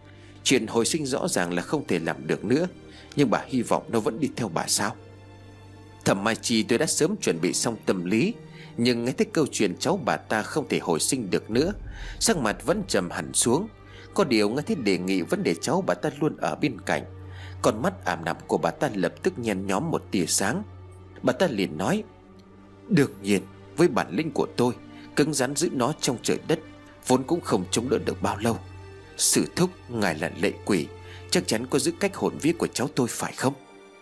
Chuyện hồi sinh rõ ràng là không thể làm được nữa, nhưng bà hy vọng nó vẫn đi theo bà sao? Thẩm Mai Chi tôi đã sớm chuẩn bị xong tâm lý, nhưng nghe thấy câu chuyện cháu bà ta không thể hồi sinh được nữa, sắc mặt vẫn trầm hẳn xuống. Có điều nghe thấy đề nghị vẫn để cháu bà ta luôn ở bên cạnh, con mắt ảm đạm của bà ta lập tức nhen nhóm một tia sáng. Bà ta liền nói: đương nhiên, với bản lĩnh của tôi, cứng rắn giữ nó trong trời đất vốn cũng không chống đỡ được bao lâu. Sư thúc, ngài là lệ quỷ, chắc chắn có giữ cách hồn vía của cháu tôi phải không?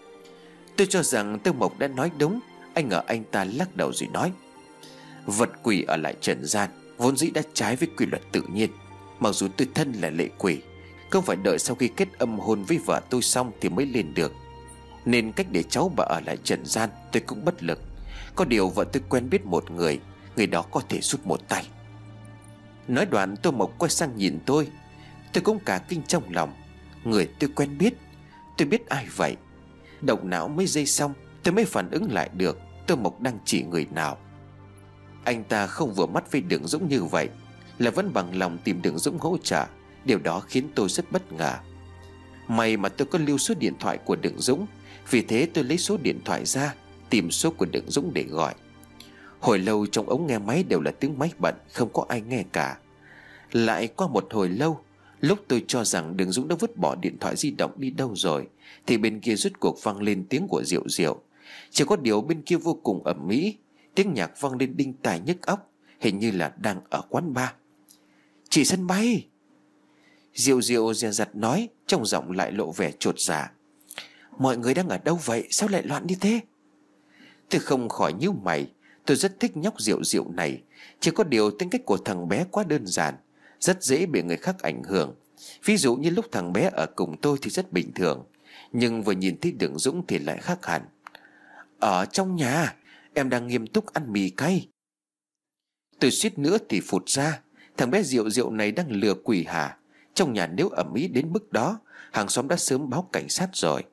Tôi cho rằng Tiêu Mộc đã nói đúng. Anh ngờ anh ta lắc đầu rồi nói: vật quỷ ở lại trần gian vốn dĩ đã trái với quy luật tự nhiên. Mặc dù tôi thân là lệ quỷ, không phải đợi sau khi kết âm hồn với vợ tôi xong thì mới lên được, nên cách để cháu bà ở lại trần gian tôi cũng bất lực. Có điều vợ tôi quen biết một người, người đó có thể giúp một tay. Nói đoạn Tô Mộc quay sang nhìn tôi cũng cả kinh trong lòng. Người tôi quen biết? Tôi biết ai vậy? Động não mấy giây xong tôi mới phản ứng lại được Tô Mộc đang chỉ người nào. Anh ta không vừa mắt với Đường Dũng như vậy, là vẫn bằng lòng tìm Đường Dũng hỗ trợ. Điều đó khiến tôi rất bất ngờ. May mà tôi có lưu số điện thoại của Đường Dũng, vì thế tôi lấy số điện thoại ra, tìm số của Đường Dũng để gọi. Hồi lâu trong ống nghe máy đều là tiếng máy bận, không có ai nghe cả. Lại qua một hồi lâu, lúc tôi cho rằng Đường Dũng đã vứt bỏ điện thoại di động đi đâu rồi, thì bên kia rốt cuộc vang lên tiếng của Diệu Diệu. Chỉ có điều bên kia vô cùng ầm ĩ, tiếng nhạc vang lên đinh tai nhức óc, hình như là đang ở quán bar. Chị sân bay. Diệu Diệu dè dặt nói, trong giọng lại lộ vẻ chột dạ. Mọi người đang ở đâu vậy, sao lại loạn như thế? Tôi không khỏi nhíu mày. Tôi rất thích nhóc Diệu Diệu này, chỉ có điều tính cách của thằng bé quá đơn giản, rất dễ bị người khác ảnh hưởng. Ví dụ như lúc thằng bé ở cùng tôi thì rất bình thường, nhưng vừa nhìn thấy Đường Dũng thì lại khác hẳn. Ở trong nhà, em đang nghiêm túc ăn mì cay. Tôi suýt nữa thì phụt ra. Thằng bé Diệu Diệu này đang lừa quỷ hả? Trong nhà nếu ầm ĩ đến mức đó, hàng xóm đã sớm báo cảnh sát rồi.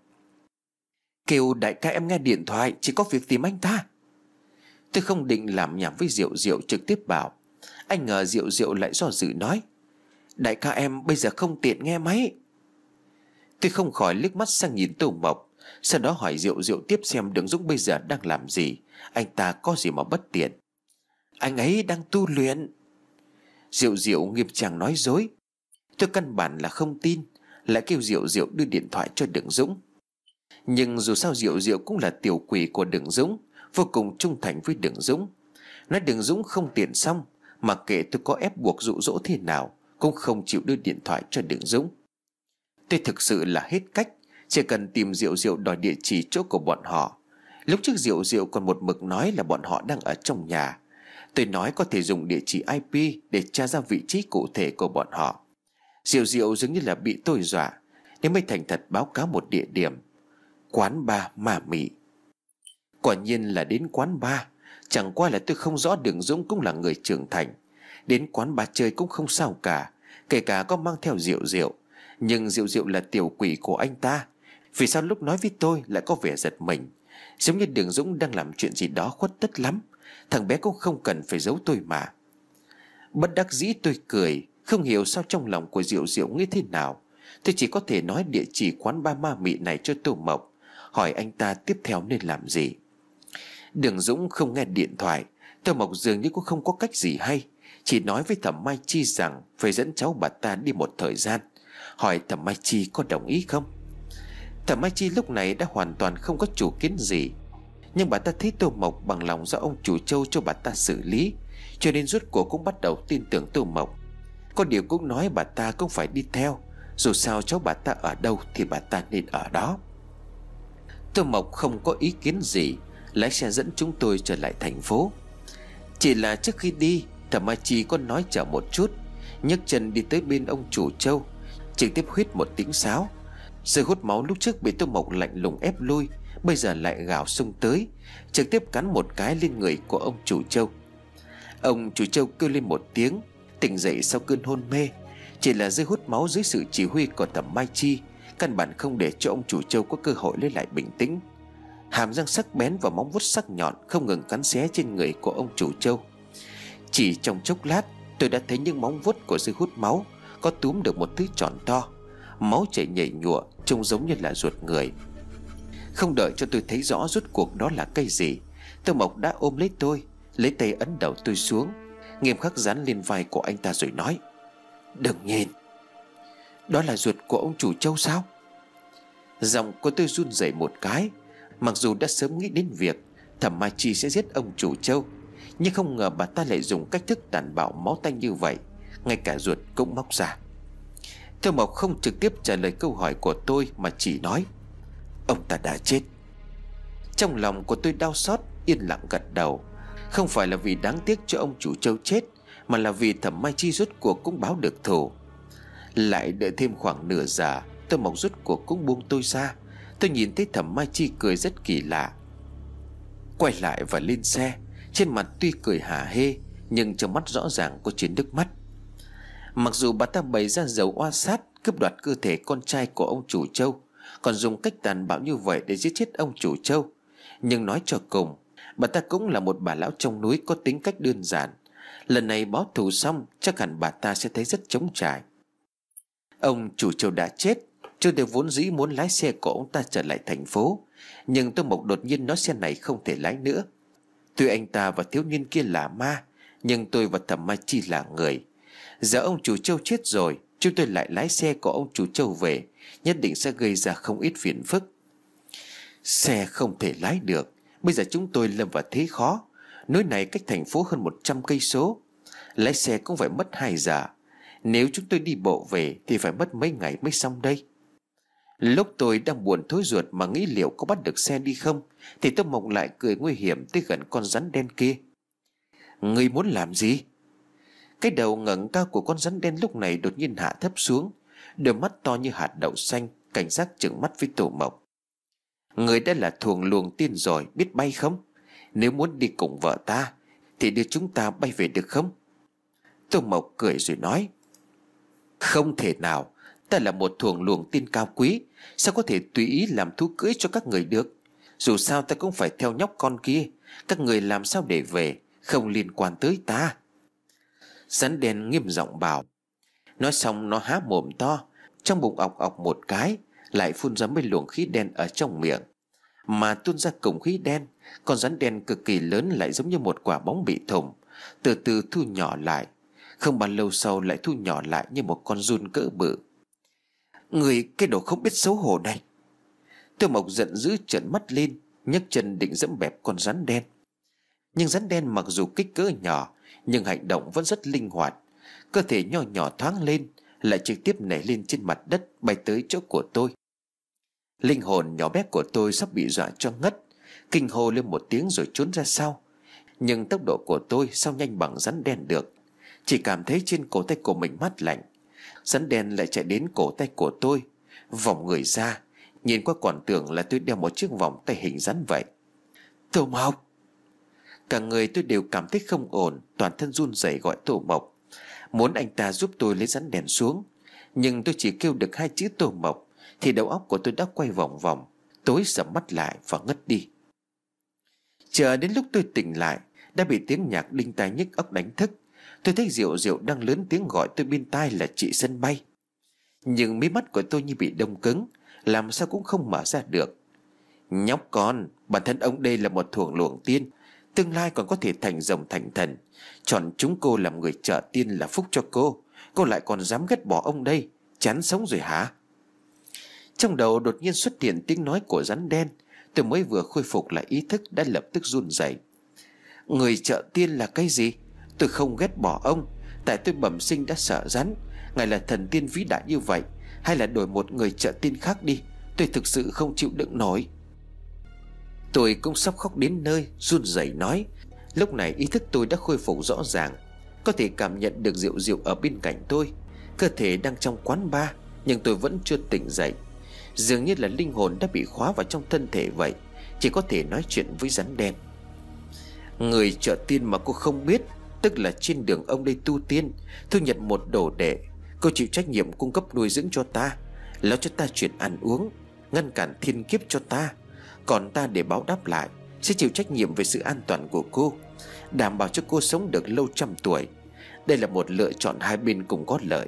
Kêu đại ca em nghe điện thoại, chỉ có việc tìm anh ta. Tôi không định làm nhảm với Diệu Diệu, trực tiếp bảo. Anh ngờ Diệu Diệu lại do dự nói: đại ca em bây giờ không tiện nghe máy. Tôi không khỏi liếc mắt sang nhìn Tô Mộc, sau đó hỏi Diệu Diệu tiếp xem Đường Dũng bây giờ đang làm gì, anh ta có gì mà bất tiện. Anh ấy đang tu luyện. Diệu Diệu nghiêm trang nói dối. Tôi căn bản là không tin, lại kêu Diệu Diệu đưa điện thoại cho Đường Dũng. Nhưng dù sao Diệu Diệu cũng là tiểu quỷ của Đường Dũng, vô cùng trung thành với Đường Dũng. Nói Đường Dũng không tiện xong, mà kệ tôi có ép buộc dụ dỗ thế nào cũng không chịu đưa điện thoại cho Đường Dũng. Tôi thực sự là hết cách, chỉ cần tìm Diệu Diệu đòi địa chỉ chỗ của bọn họ. Lúc trước Diệu Diệu còn một mực nói là bọn họ đang ở trong nhà. Tôi nói có thể dùng địa chỉ IP để tra ra vị trí cụ thể của bọn họ. Diệu Diệu dường như là bị tôi dọa, nên mới thành thật báo cáo một địa điểm: quán bar Ma Mị. Quả nhiên là đến quán bar. Chẳng qua là tôi không rõ Đường Dũng cũng là người trưởng thành, đến quán bar chơi cũng không sao cả, kể cả có mang theo Diệu Diệu. Nhưng Diệu Diệu là tiểu quỷ của anh ta, vì sao lúc nói với tôi lại có vẻ giật mình, giống như Đường Dũng đang làm chuyện gì đó khuất tất lắm. Thằng bé cũng không cần phải giấu tôi mà. Bất đắc dĩ tôi cười, không hiểu sao trong lòng của Diệu Diệu nghĩ thế nào. Tôi chỉ có thể nói địa chỉ quán bar Ma Mị này cho Tô Mộc, hỏi anh ta tiếp theo nên làm gì. Đường Dũng không nghe điện thoại. Tô Mộc dường như cũng không có cách gì hay, chỉ nói với Thẩm Mai Chi rằng phải dẫn cháu bà ta đi một thời gian, hỏi Thẩm Mai Chi có đồng ý không. Thẩm Mai Chi lúc này đã hoàn toàn không có chủ kiến gì, nhưng bà ta thấy Tô Mộc bằng lòng do ông chủ Châu cho bà ta xử lý, cho nên rốt cuộc cũng bắt đầu tin tưởng Tô Mộc. Có điều cũng nói bà ta cũng phải đi theo, dù sao cháu bà ta ở đâu thì bà ta nên ở đó. Tô Mộc không có ý kiến gì, lái xe dẫn chúng tôi trở lại thành phố. Chỉ là trước khi đi, Thẩm Mai Chi có nói chờ một chút, nhấc chân đi tới bên ông chủ Châu, trực tiếp huýt một tiếng sáo. Sự hút máu lúc trước bị Tô Mộc lạnh lùng ép lui, bây giờ lại gào xông tới, trực tiếp cắn một cái lên người của ông chủ Châu. Ông chủ Châu kêu lên một tiếng, tỉnh dậy sau cơn hôn mê. Chỉ là dây hút máu dưới sự chỉ huy của Thẩm Mai Chi căn bản không để cho ông chủ Châu có cơ hội lấy lại bình tĩnh. Hàm răng sắc bén và móng vuốt sắc nhọn không ngừng cắn xé trên người của ông chủ Châu. Chỉ trong chốc lát, tôi đã thấy những móng vuốt của dây hút máu có túm được một thứ tròn to. máu chảy nhảy nhụa, trông giống như là ruột người. Không đợi cho tôi thấy rõ rốt cuộc đó là cây gì, Tô Mộc đã ôm lấy tôi, lấy tay ấn đầu tôi xuống, nghiêm khắc dán lên vai của anh ta rồi nói: "Đừng nhìn." "Đó là ruột của ông chủ Châu sao?" Giọng của tôi run rẩy một cái. Mặc dù đã sớm nghĩ đến việc Thẩm Mai Chi sẽ giết ông chủ Châu, nhưng không ngờ bà ta lại dùng cách thức tàn bạo máu tanh như vậy, ngay cả ruột cũng móc ra. Tô Mộc không trực tiếp trả lời câu hỏi của tôi mà chỉ nói: "Ông ta đã chết." Trong lòng của tôi đau xót, yên lặng gật đầu. Không phải là vì đáng tiếc cho ông chủ Châu chết, mà là vì Thẩm Mai Chi rốt cuộc cũng báo được thù. Lại đợi thêm khoảng nửa giờ, Tô Mộc rốt cuộc cũng buông tôi ra. Tôi nhìn thấy Thẩm Mai Chi cười rất kỳ lạ, quay lại và lên xe. Trên mặt tuy cười hả hê, nhưng trong mắt rõ ràng có chuyện nước mắt. Mặc dù bà ta bày ra dấu oan sát, cướp đoạt cơ thể con trai của ông chủ Châu, còn dùng cách tàn bạo như vậy để giết chết ông chủ Châu, nhưng nói cho cùng, bà ta cũng là một bà lão trong núi có tính cách đơn giản. Lần này báo thù xong, chắc hẳn bà ta sẽ thấy rất trống trải. Ông chủ Châu đã chết. Trước đây vốn dĩ muốn lái xe của ông ta trở lại thành phố, nhưng Tô Mộc đột nhiên nói xe này không thể lái nữa. Tuy anh ta và thiếu niên kia là ma, nhưng tôi và Thẩm Mai Chi là người. Giờ ông chủ Châu chết rồi, chúng tôi lại lái xe của ông chủ Châu về, nhất định sẽ gây ra không ít phiền phức. Xe không thể lái được. Bây giờ chúng tôi lâm vào thế khó. Núi này cách thành phố hơn 100 cây số, lái xe cũng phải mất 2 giờ. Nếu chúng tôi đi bộ về thì phải mất mấy ngày mới xong đây. Lúc tôi đang buồn thối ruột mà nghĩ liệu có bắt được xe đi không, thì Tô Mộc lại cười nguy hiểm tới gần con rắn đen kia. "Ngươi muốn làm gì?" Cái đầu ngẩng cao của con rắn đen lúc này đột nhiên hạ thấp xuống, đôi mắt to như hạt đậu xanh cảnh giác trừng mắt với Tô Mộc. "Ngươi đã là thuồng luồng tiên rồi, biết bay không? Nếu muốn đi cùng vợ ta thì đưa chúng ta bay về được không?" Tô Mộc cười rồi nói: "Không thể nào. Ta là một thuồng luồng tiên cao quý, sao có thể tùy ý làm thú cưỡi cho các người được? Dù sao ta cũng phải theo nhóc con kia. Các người làm sao để về, không liên quan tới ta." Rắn đen nghiêm giọng bảo. Nói xong nó há mồm to, trong bụng ọc ọc một cái, lại phun ra mấy luồng khí đen ở trong miệng. Mà tuôn ra cổng khí đen, con rắn đen cực kỳ lớn lại giống như một quả bóng bị thủng, từ từ thu nhỏ lại. Không bao lâu sau lại thu nhỏ lại như một con giun cỡ bự. "Người cái đồ không biết xấu hổ này!" Tô Mộc giận dữ trợn mắt lên, nhấc chân định dẫm bẹp con rắn đen. Nhưng rắn đen mặc dù kích cỡ nhỏ, nhưng hành động vẫn rất linh hoạt. Cơ thể nho nhỏ thoáng lên, lại trực tiếp nảy lên trên mặt đất, bay tới chỗ của tôi. Linh hồn nhỏ bé của tôi sắp bị dọa cho ngất, kinh hô lên một tiếng rồi trốn ra sau. Nhưng tốc độ của tôi sao nhanh bằng rắn đen được. Chỉ cảm thấy trên cổ tay của mình mát lạnh. Rắn đen lại chạy đến cổ tay của tôi, vòng người ra, nhìn qua còn tưởng là tôi đeo một chiếc vòng tay hình rắn vậy. "Tô Mộc!" Cả người tôi đều cảm thấy không ổn, toàn thân run rẩy gọi Tô Mộc, muốn anh ta giúp tôi lấy rắn đèn xuống. Nhưng tôi chỉ kêu được 2 chữ Tô Mộc thì đầu óc của tôi đã quay vòng vòng, tối sầm mắt lại và ngất đi. Chờ đến lúc tôi tỉnh lại, đã bị tiếng nhạc đinh tai nhức óc đánh thức. Tôi thấy Diệu Diệu đang lớn tiếng gọi tôi bên tai là chị Sân Bay. Nhưng mí mắt của tôi như bị đông cứng, làm sao cũng không mở ra được. "Nhóc con, bản thân ông đây là một thuồng luồng tiên, tương lai còn có thể thành rồng thành thần. Chọn chúng cô làm người trợ tiên là phúc cho cô lại còn dám ghét bỏ ông đây, chán sống rồi hả?" Trong đầu đột nhiên xuất hiện tiếng nói của rắn đen. Tôi mới vừa khôi phục lại ý thức đã lập tức run rẩy. "Người trợ tiên là cái gì? Tôi không ghét bỏ ông, tại tôi bẩm sinh đã sợ rắn. Ngài là thần tiên vĩ đại như vậy, hay là đổi một người trợ tiên khác đi, tôi thực sự không chịu đựng nổi." Tôi cũng sắp khóc đến nơi, run rẩy nói. Lúc này ý thức tôi đã khôi phục rõ ràng, có thể cảm nhận được Diệu Diệu ở bên cạnh tôi. Cơ thể đang trong quán bar, nhưng tôi vẫn chưa tỉnh dậy. Dường như là linh hồn đã bị khóa vào trong thân thể vậy, chỉ có thể nói chuyện với rắn đen. "Người trợ tiên mà cô không biết, tức là trên đường ông đây tu tiên, thu nhận một đồ đệ. Cô chịu trách nhiệm cung cấp nuôi dưỡng cho ta, lo cho ta chuyện ăn uống, ngăn cản thiên kiếp cho ta. Còn ta để báo đáp lại sẽ chịu trách nhiệm về sự an toàn của cô, đảm bảo cho cô sống được lâu trăm tuổi. Đây là một lựa chọn hai bên cùng có lợi.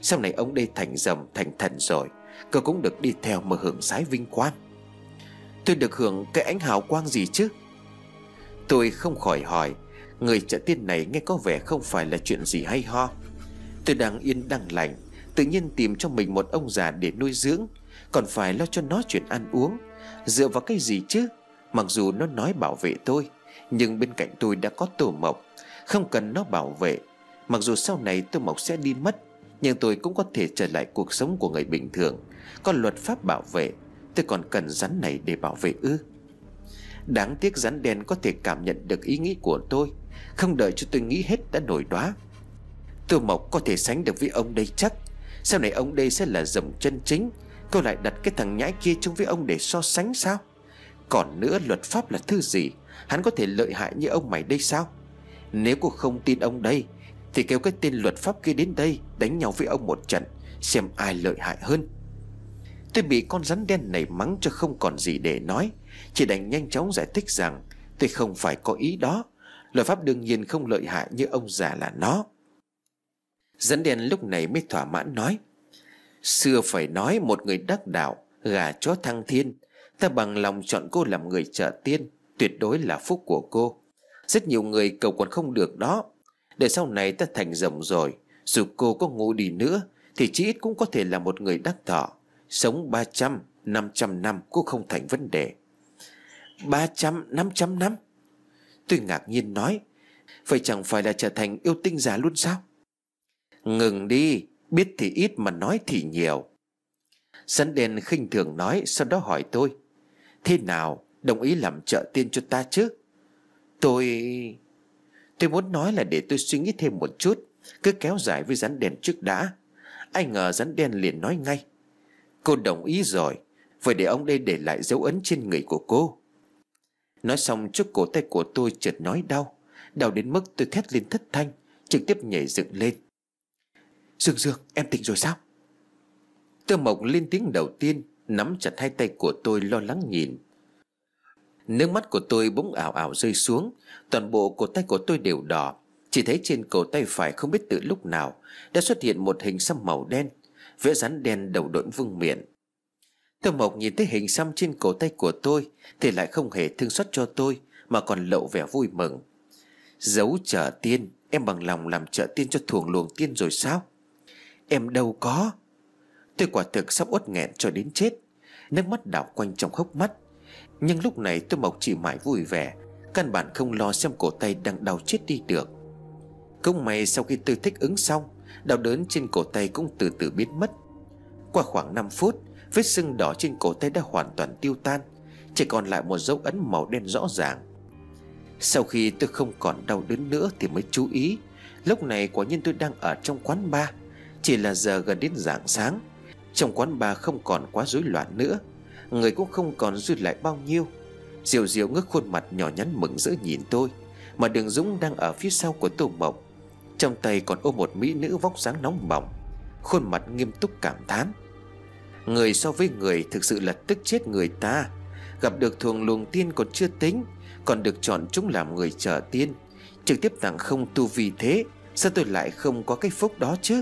Sau này ông đây thành rồng thành thần rồi, cậu cũng được đi theo mà hưởng sái vinh quang. Tôi được hưởng cái ánh hào quang gì chứ? Tôi không khỏi hỏi. Người chợ tiên này nghe có vẻ không phải là chuyện gì hay ho. Tôi đang yên đang lành, tự nhiên tìm cho mình một ông già để nuôi dưỡng, còn phải lo cho nó chuyện ăn uống. Dựa vào cái gì chứ? Mặc dù nó nói bảo vệ tôi, nhưng bên cạnh tôi đã có Tô Mộc, không cần nó bảo vệ. Mặc dù sau này Tô Mộc sẽ đi mất, nhưng tôi cũng có thể trở lại cuộc sống của người bình thường. Có luật pháp bảo vệ, tôi còn cần rắn này để bảo vệ ư? Đáng tiếc rắn đen có thể cảm nhận được ý nghĩ của tôi, không đợi cho tôi nghĩ hết đã nổi đoá. Tô Mộc có thể sánh được với ông đây chắc. Sau này ông đây sẽ là rồng chân chính, cô lại đặt cái thằng nhãi kia chung với ông để so sánh sao? Còn nữa, luật pháp là thứ gì? Hắn có thể lợi hại như ông mày đây sao? Nếu cô không tin ông đây thì kêu cái tên luật pháp kia đến đây đánh nhau với ông một trận, xem ai lợi hại hơn. Tôi bị con rắn đen này mắng cho không còn gì để nói, chỉ đành nhanh chóng giải thích rằng tôi không phải có ý đó. Luật pháp đương nhiên không lợi hại như ông già là nó. Rắn đen lúc này mới thỏa mãn nói: xưa phải nói một người đắc đạo, gà chó thăng thiên. Ta bằng lòng chọn cô làm người chợ tiên, tuyệt đối là phúc của cô. Rất nhiều người cầu còn không được đó. Để sau này ta thành rồng rồi, dù cô có ngu đi nữa thì chí ít cũng có thể là một người đắc thọ. Sống 300, 500 năm cũng không thành vấn đề. 300, 500 năm? Tôi ngạc nhiên nói: vậy chẳng phải là trở thành yêu tinh già luôn sao? Ngừng đi, biết thì ít mà nói thì nhiều. Rắn đen khinh thường nói, sau đó hỏi tôi: thế nào, đồng ý làm trợ tiên cho ta chứ? Tôi muốn nói là để tôi suy nghĩ thêm một chút, cứ kéo dài với rắn đen trước đã. Ai ngờ rắn đen liền nói ngay: cô đồng ý rồi, vậy để ông đây để lại dấu ấn trên người của cô. Nói xong trước cổ tay của tôi chợt nói đau, đau đến mức tôi thét lên thất thanh, trực tiếp nhảy dựng lên. Dương Dương, em tỉnh rồi sao? Tô Mộc lên tiếng đầu tiên, nắm chặt hai tay của tôi lo lắng nhìn. Nước mắt của tôi bỗng ảo ảo rơi xuống, toàn bộ cổ tay của tôi đều đỏ. Chỉ thấy trên cổ tay phải không biết từ lúc nào đã xuất hiện một hình xăm màu đen, vẽ rắn đen đầu độn vương miện. Tô Mộc nhìn thấy hình xăm trên cổ tay của tôi thì lại không hề thương xót cho tôi, mà còn lộ vẻ vui mừng. Dấu trợ tiên, em bằng lòng làm trợ tiên cho thuồng luồng tiên rồi sao? Em đâu có. Tôi quả thực sắp uất nghẹn cho đến chết, nước mắt đảo quanh trong hốc mắt. Nhưng lúc này Tô Mộc chỉ mãi vui vẻ, căn bản không lo xem cổ tay đang đau chết đi được. Cũng may sau khi tôi thích ứng xong, đau đớn trên cổ tay cũng từ từ biến mất. Qua khoảng 5 phút, vết sưng đỏ trên cổ tay đã hoàn toàn tiêu tan, chỉ còn lại một dấu ấn màu đen rõ ràng. Sau khi tôi không còn đau đớn nữa thì mới chú ý, lúc này quả nhiên tôi đang ở trong quán bar. Chỉ là giờ gần đến rạng sáng, trong quán bar không còn quá rối loạn nữa, người cũng không còn dư lại bao nhiêu. Diệu Diệu ngước khuôn mặt nhỏ nhắn mừng rỡ nhìn tôi, mà Đường Dũng đang ở phía sau của Tô Mộc, trong tay còn ôm một mỹ nữ vóc dáng nóng bỏng, khuôn mặt nghiêm túc cảm thán: người so với người thực sự là tức chết người ta. Gặp được thuồng luồng tiên còn chưa tính, còn được chọn chúng làm người trợ tiên, trực tiếp tặng không tu vi thế, sao tôi lại không có cái phúc đó chứ?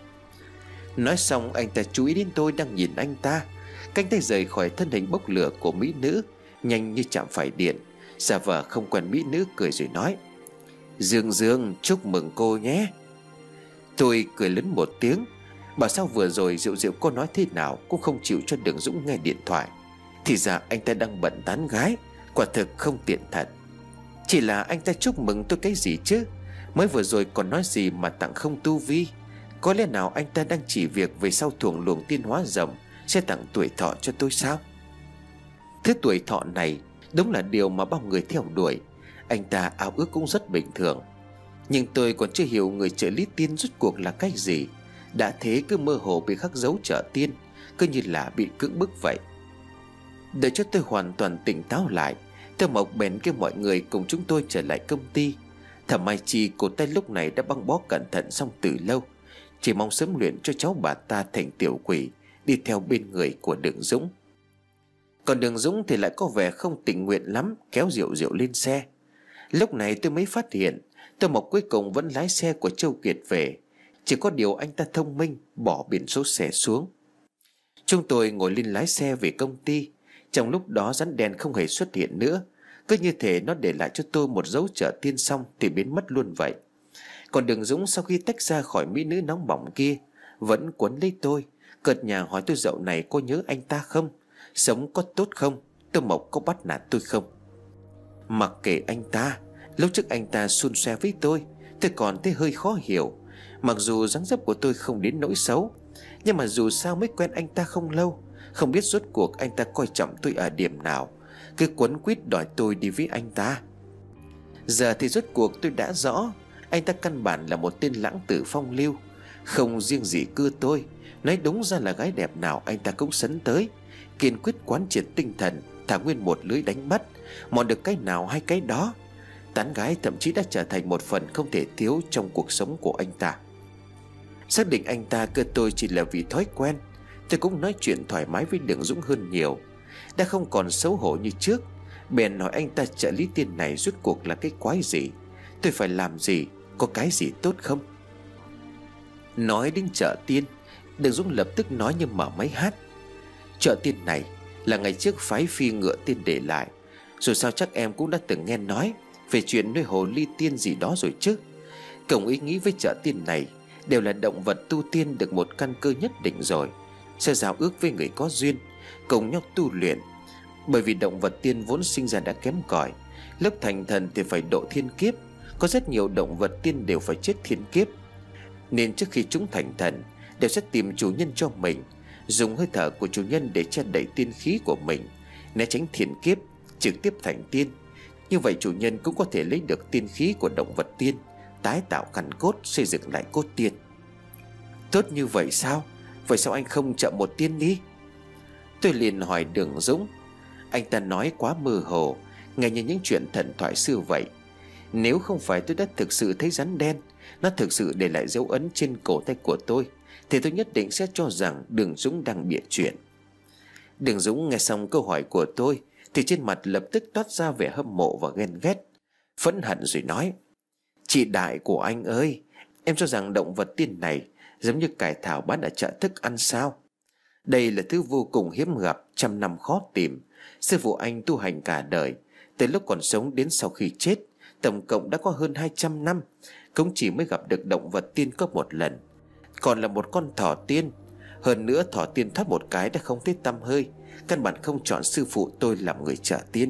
Nói xong anh ta chú ý đến tôi đang nhìn anh ta, cánh tay rời khỏi thân hình bốc lửa của mỹ nữ, nhanh như chạm phải điện, giả vờ không quen mỹ nữ, cười rồi nói: Dương Dương, chúc mừng cô nhé. Tôi cười lớn một tiếng, bảo sao vừa rồi Diệu Diệu cô nói thế nào cũng không chịu cho Đường Dũng nghe điện thoại. Thì ra anh ta đang bận tán gái, quả thực không tiện thật. Chỉ là anh ta chúc mừng tôi cái gì chứ? Mới vừa rồi còn nói gì mà tặng không tu vi. Có lẽ nào anh ta đang chỉ việc về sau thuồng luồng tiên hóa rồng sẽ tặng tuổi thọ cho tôi sao? Thứ tuổi thọ này đúng là điều mà bao người theo đuổi, anh ta ao ước cũng rất bình thường. Nhưng tôi còn chưa hiểu người trợ lý tiên rốt cuộc là cái gì, đã thế cứ mơ hồ bị khắc dấu trợ tiên, cứ như là bị cưỡng bức vậy. Đợi cho tôi hoàn toàn tỉnh táo lại, Tô Mộc bèn kêu mọi người cùng chúng tôi trở lại công ty. Thẩm Mai Chi cổ tay lúc này đã băng bó cẩn thận xong từ lâu, chỉ mong sớm luyện cho cháu bà ta thành tiểu quỷ, đi theo bên người của Đường Dũng. Còn Đường Dũng thì lại có vẻ không tình nguyện lắm, kéo Diệu Diệu lên xe. Lúc này tôi mới phát hiện Tô Mộc cuối cùng vẫn lái xe của Châu Kiệt về. Chỉ có điều anh ta thông minh, bỏ biển số xe xuống. Chúng tôi ngồi lên lái xe về công ty. Trong lúc đó rắn đen không hề xuất hiện nữa, cứ như thể nó để lại cho tôi một dấu chợ tiên xong thì biến mất luôn vậy. Còn Đường Dũng sau khi tách ra khỏi mỹ nữ nóng bỏng kia vẫn quấn lấy tôi, cợt nhả hỏi tôi dạo này có nhớ anh ta không, sống có tốt không, Tô Mộc có bắt nạt tôi không. Mặc kệ anh ta, lúc trước anh ta xun xoe với tôi còn thấy hơi khó hiểu. Mặc dù dáng dấp của tôi không đến nỗi xấu, nhưng mà dù sao mới quen anh ta không lâu, không biết rốt cuộc anh ta coi trọng tôi ở điểm nào, cứ quấn quýt đòi tôi đi với anh ta. Giờ thì rốt cuộc tôi đã rõ, anh ta căn bản là một tên lãng tử phong lưu. Không riêng gì cưa tôi, nói đúng ra là gái đẹp nào anh ta cũng sấn tới, kiên quyết quán triệt tinh thần, thả nguyên một lưới đánh bắt, mòn được cái nào hay cái đó. Tán gái thậm chí đã trở thành một phần không thể thiếu trong cuộc sống của anh ta. Xác định anh ta cưa tôi chỉ là vì thói quen, tôi cũng nói chuyện thoải mái với Đường Dũng hơn nhiều. Đã không còn xấu hổ như trước, bèn hỏi anh ta trợ lý tiên này rốt cuộc là cái quái gì, tôi phải làm gì, có cái gì tốt không. Nói đến chợ tiên, Đường Dũng lập tức nói như mở máy hát. Chợ tiên này là ngày trước phái phi ngựa tiên để lại, rồi sao chắc em cũng đã từng nghe nói về chuyện nuôi hồ ly tiên gì đó rồi chứ. Cộng ý nghĩ với chợ tiên này đều là động vật tu tiên được một căn cơ nhất định rồi, sẽ giao ước với người có duyên, cùng nhau tu luyện. Bởi vì động vật tiên vốn sinh ra đã kém cỏi, lúc thành thần thì phải độ thiên kiếp. Có rất nhiều động vật tiên đều phải chết thiên kiếp, nên trước khi chúng thành thần đều sẽ tìm chủ nhân cho mình, dùng hơi thở của chủ nhân để che đậy tiên khí của mình, né tránh thiên kiếp, trực tiếp thành tiên. Như vậy chủ nhân cũng có thể lấy được tiên khí của động vật tiên, tái tạo căn cốt, xây dựng lại cốt tiên. Tốt như vậy sao? Vậy sao anh không chậm một tiên đi? Tôi liền hỏi Đường Dũng. Anh ta nói quá mơ hồ, nghe như những chuyện thần thoại xưa vậy. Nếu không phải tôi đã thực sự thấy rắn đen, nó thực sự để lại dấu ấn trên cổ tay của tôi, thì tôi nhất định sẽ cho rằng Đường Dũng đang bịa chuyện. Đường Dũng nghe xong câu hỏi của tôi thì trên mặt lập tức toát ra vẻ hâm mộ và ghen ghét, phẫn hận rồi nói: Chị Đại của anh ơi, em cho rằng động vật tiên này giống như cải thảo bán ở chợ thức ăn sao? Đây là thứ vô cùng hiếm gặp, trăm năm khó tìm. Sư phụ anh tu hành cả đời, từ lúc còn sống đến sau khi chết, tổng cộng đã có hơn 200 năm, cũng chỉ mới gặp được động vật tiên có một lần, còn là một con thỏ tiên. Hơn nữa thỏ tiên thoát một cái đã không thấy tăm hơi, căn bản không chọn sư phụ tôi làm người chợ tiên.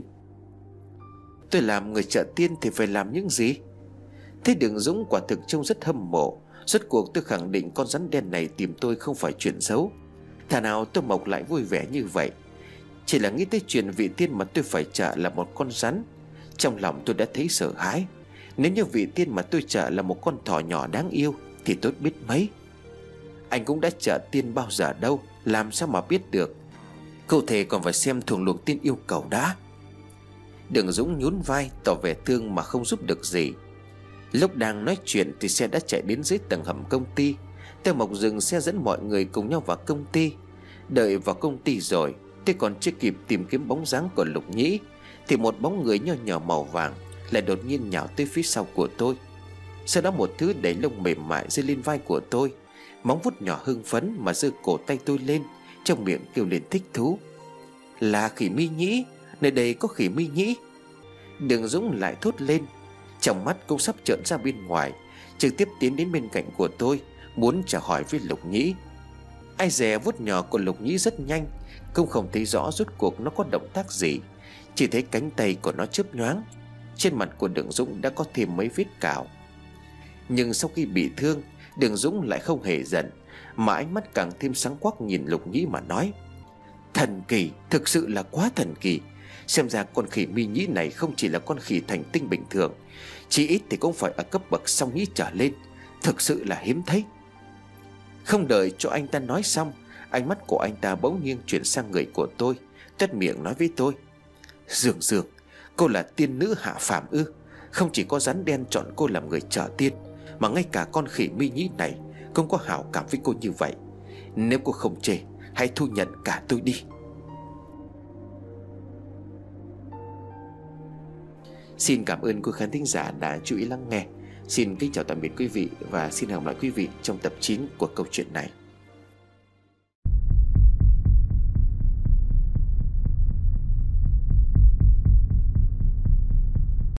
Tôi làm người chợ tiên thì phải làm những gì? Thế Đường Dũng quả thực trông rất hâm mộ. Rốt cuộc tôi khẳng định con rắn đen này tìm tôi không phải chuyện xấu. Thà nào Tô Mộc lại vui vẻ như vậy. Chỉ là nghĩ tới chuyện vị tiên mà tôi phải trợ là một con rắn, trong lòng tôi đã thấy sợ hãi. Nếu như vị tiên mà tôi trợ là một con thỏ nhỏ đáng yêu thì tốt biết mấy. Anh cũng đã trợ tiên bao giờ đâu, làm sao mà biết được. Cụ thể còn phải xem thuồng luồng tiên yêu cầu đã. Đường Dũng nhún vai tỏ vẻ thương mà không giúp được gì. Lúc đang nói chuyện thì xe đã chạy đến dưới tầng hầm công ty. Tô Mộc dừng xe dẫn mọi người cùng nhau vào công ty. Đợi vào công ty rồi, tôi còn chưa kịp tìm kiếm bóng dáng của Lục Nhĩ thì một bóng người nho nhỏ màu vàng lại đột nhiên nhào tới phía sau của tôi. Sau đó một thứ đẩy lông mềm mại rơi lên vai của tôi, móng vuốt nhỏ hưng phấn mà giơ cổ tay tôi lên, trong miệng kêu lên thích thú: Là khỉ Mi Nhĩ, nơi đây có khỉ Mi Nhĩ. Đường Dũng lại thốt lên, trong mắt cũng sắp trợn ra bên ngoài, trực tiếp tiến đến bên cạnh của tôi, muốn chào hỏi với Lục Nhĩ. Ai dè vuốt nhỏ của Lục Nhĩ rất nhanh, cũng không thấy rõ rốt cuộc nó có động tác gì, chỉ thấy cánh tay của nó chớp nhoáng. Trên mặt của Đường Dũng đã có thêm mấy vết cào. Nhưng sau khi bị thương, Đường Dũng lại không hề giận, mà ánh mắt càng thêm sáng quắc nhìn Lục Nhĩ mà nói: Thần kỳ, thực sự là quá thần kỳ. Xem ra con khỉ Mi Nhĩ này không chỉ là con khỉ thành tinh bình thường, chỉ ít thì cũng phải ở cấp bậc song nhĩ trở lên, thực sự là hiếm thấy. Không đợi cho anh ta nói xong, ánh mắt của anh ta bỗng nhiên chuyển sang người của tôi, toét miệng nói với tôi: Dương Dương, cô là tiên nữ hạ phàm ư? Không chỉ có rắn đen chọn cô làm người chợ tiên, mà ngay cả con khỉ Mi Nhĩ này cũng có hảo cảm với cô như vậy. Nếu cô không chê, hãy thu nhận cả tôi đi. Xin cảm ơn quý khán thính giả đã chú ý lắng nghe. Xin kính chào tạm biệt quý vị và xin hẹn gặp lại quý vị trong tập 9 của câu chuyện này.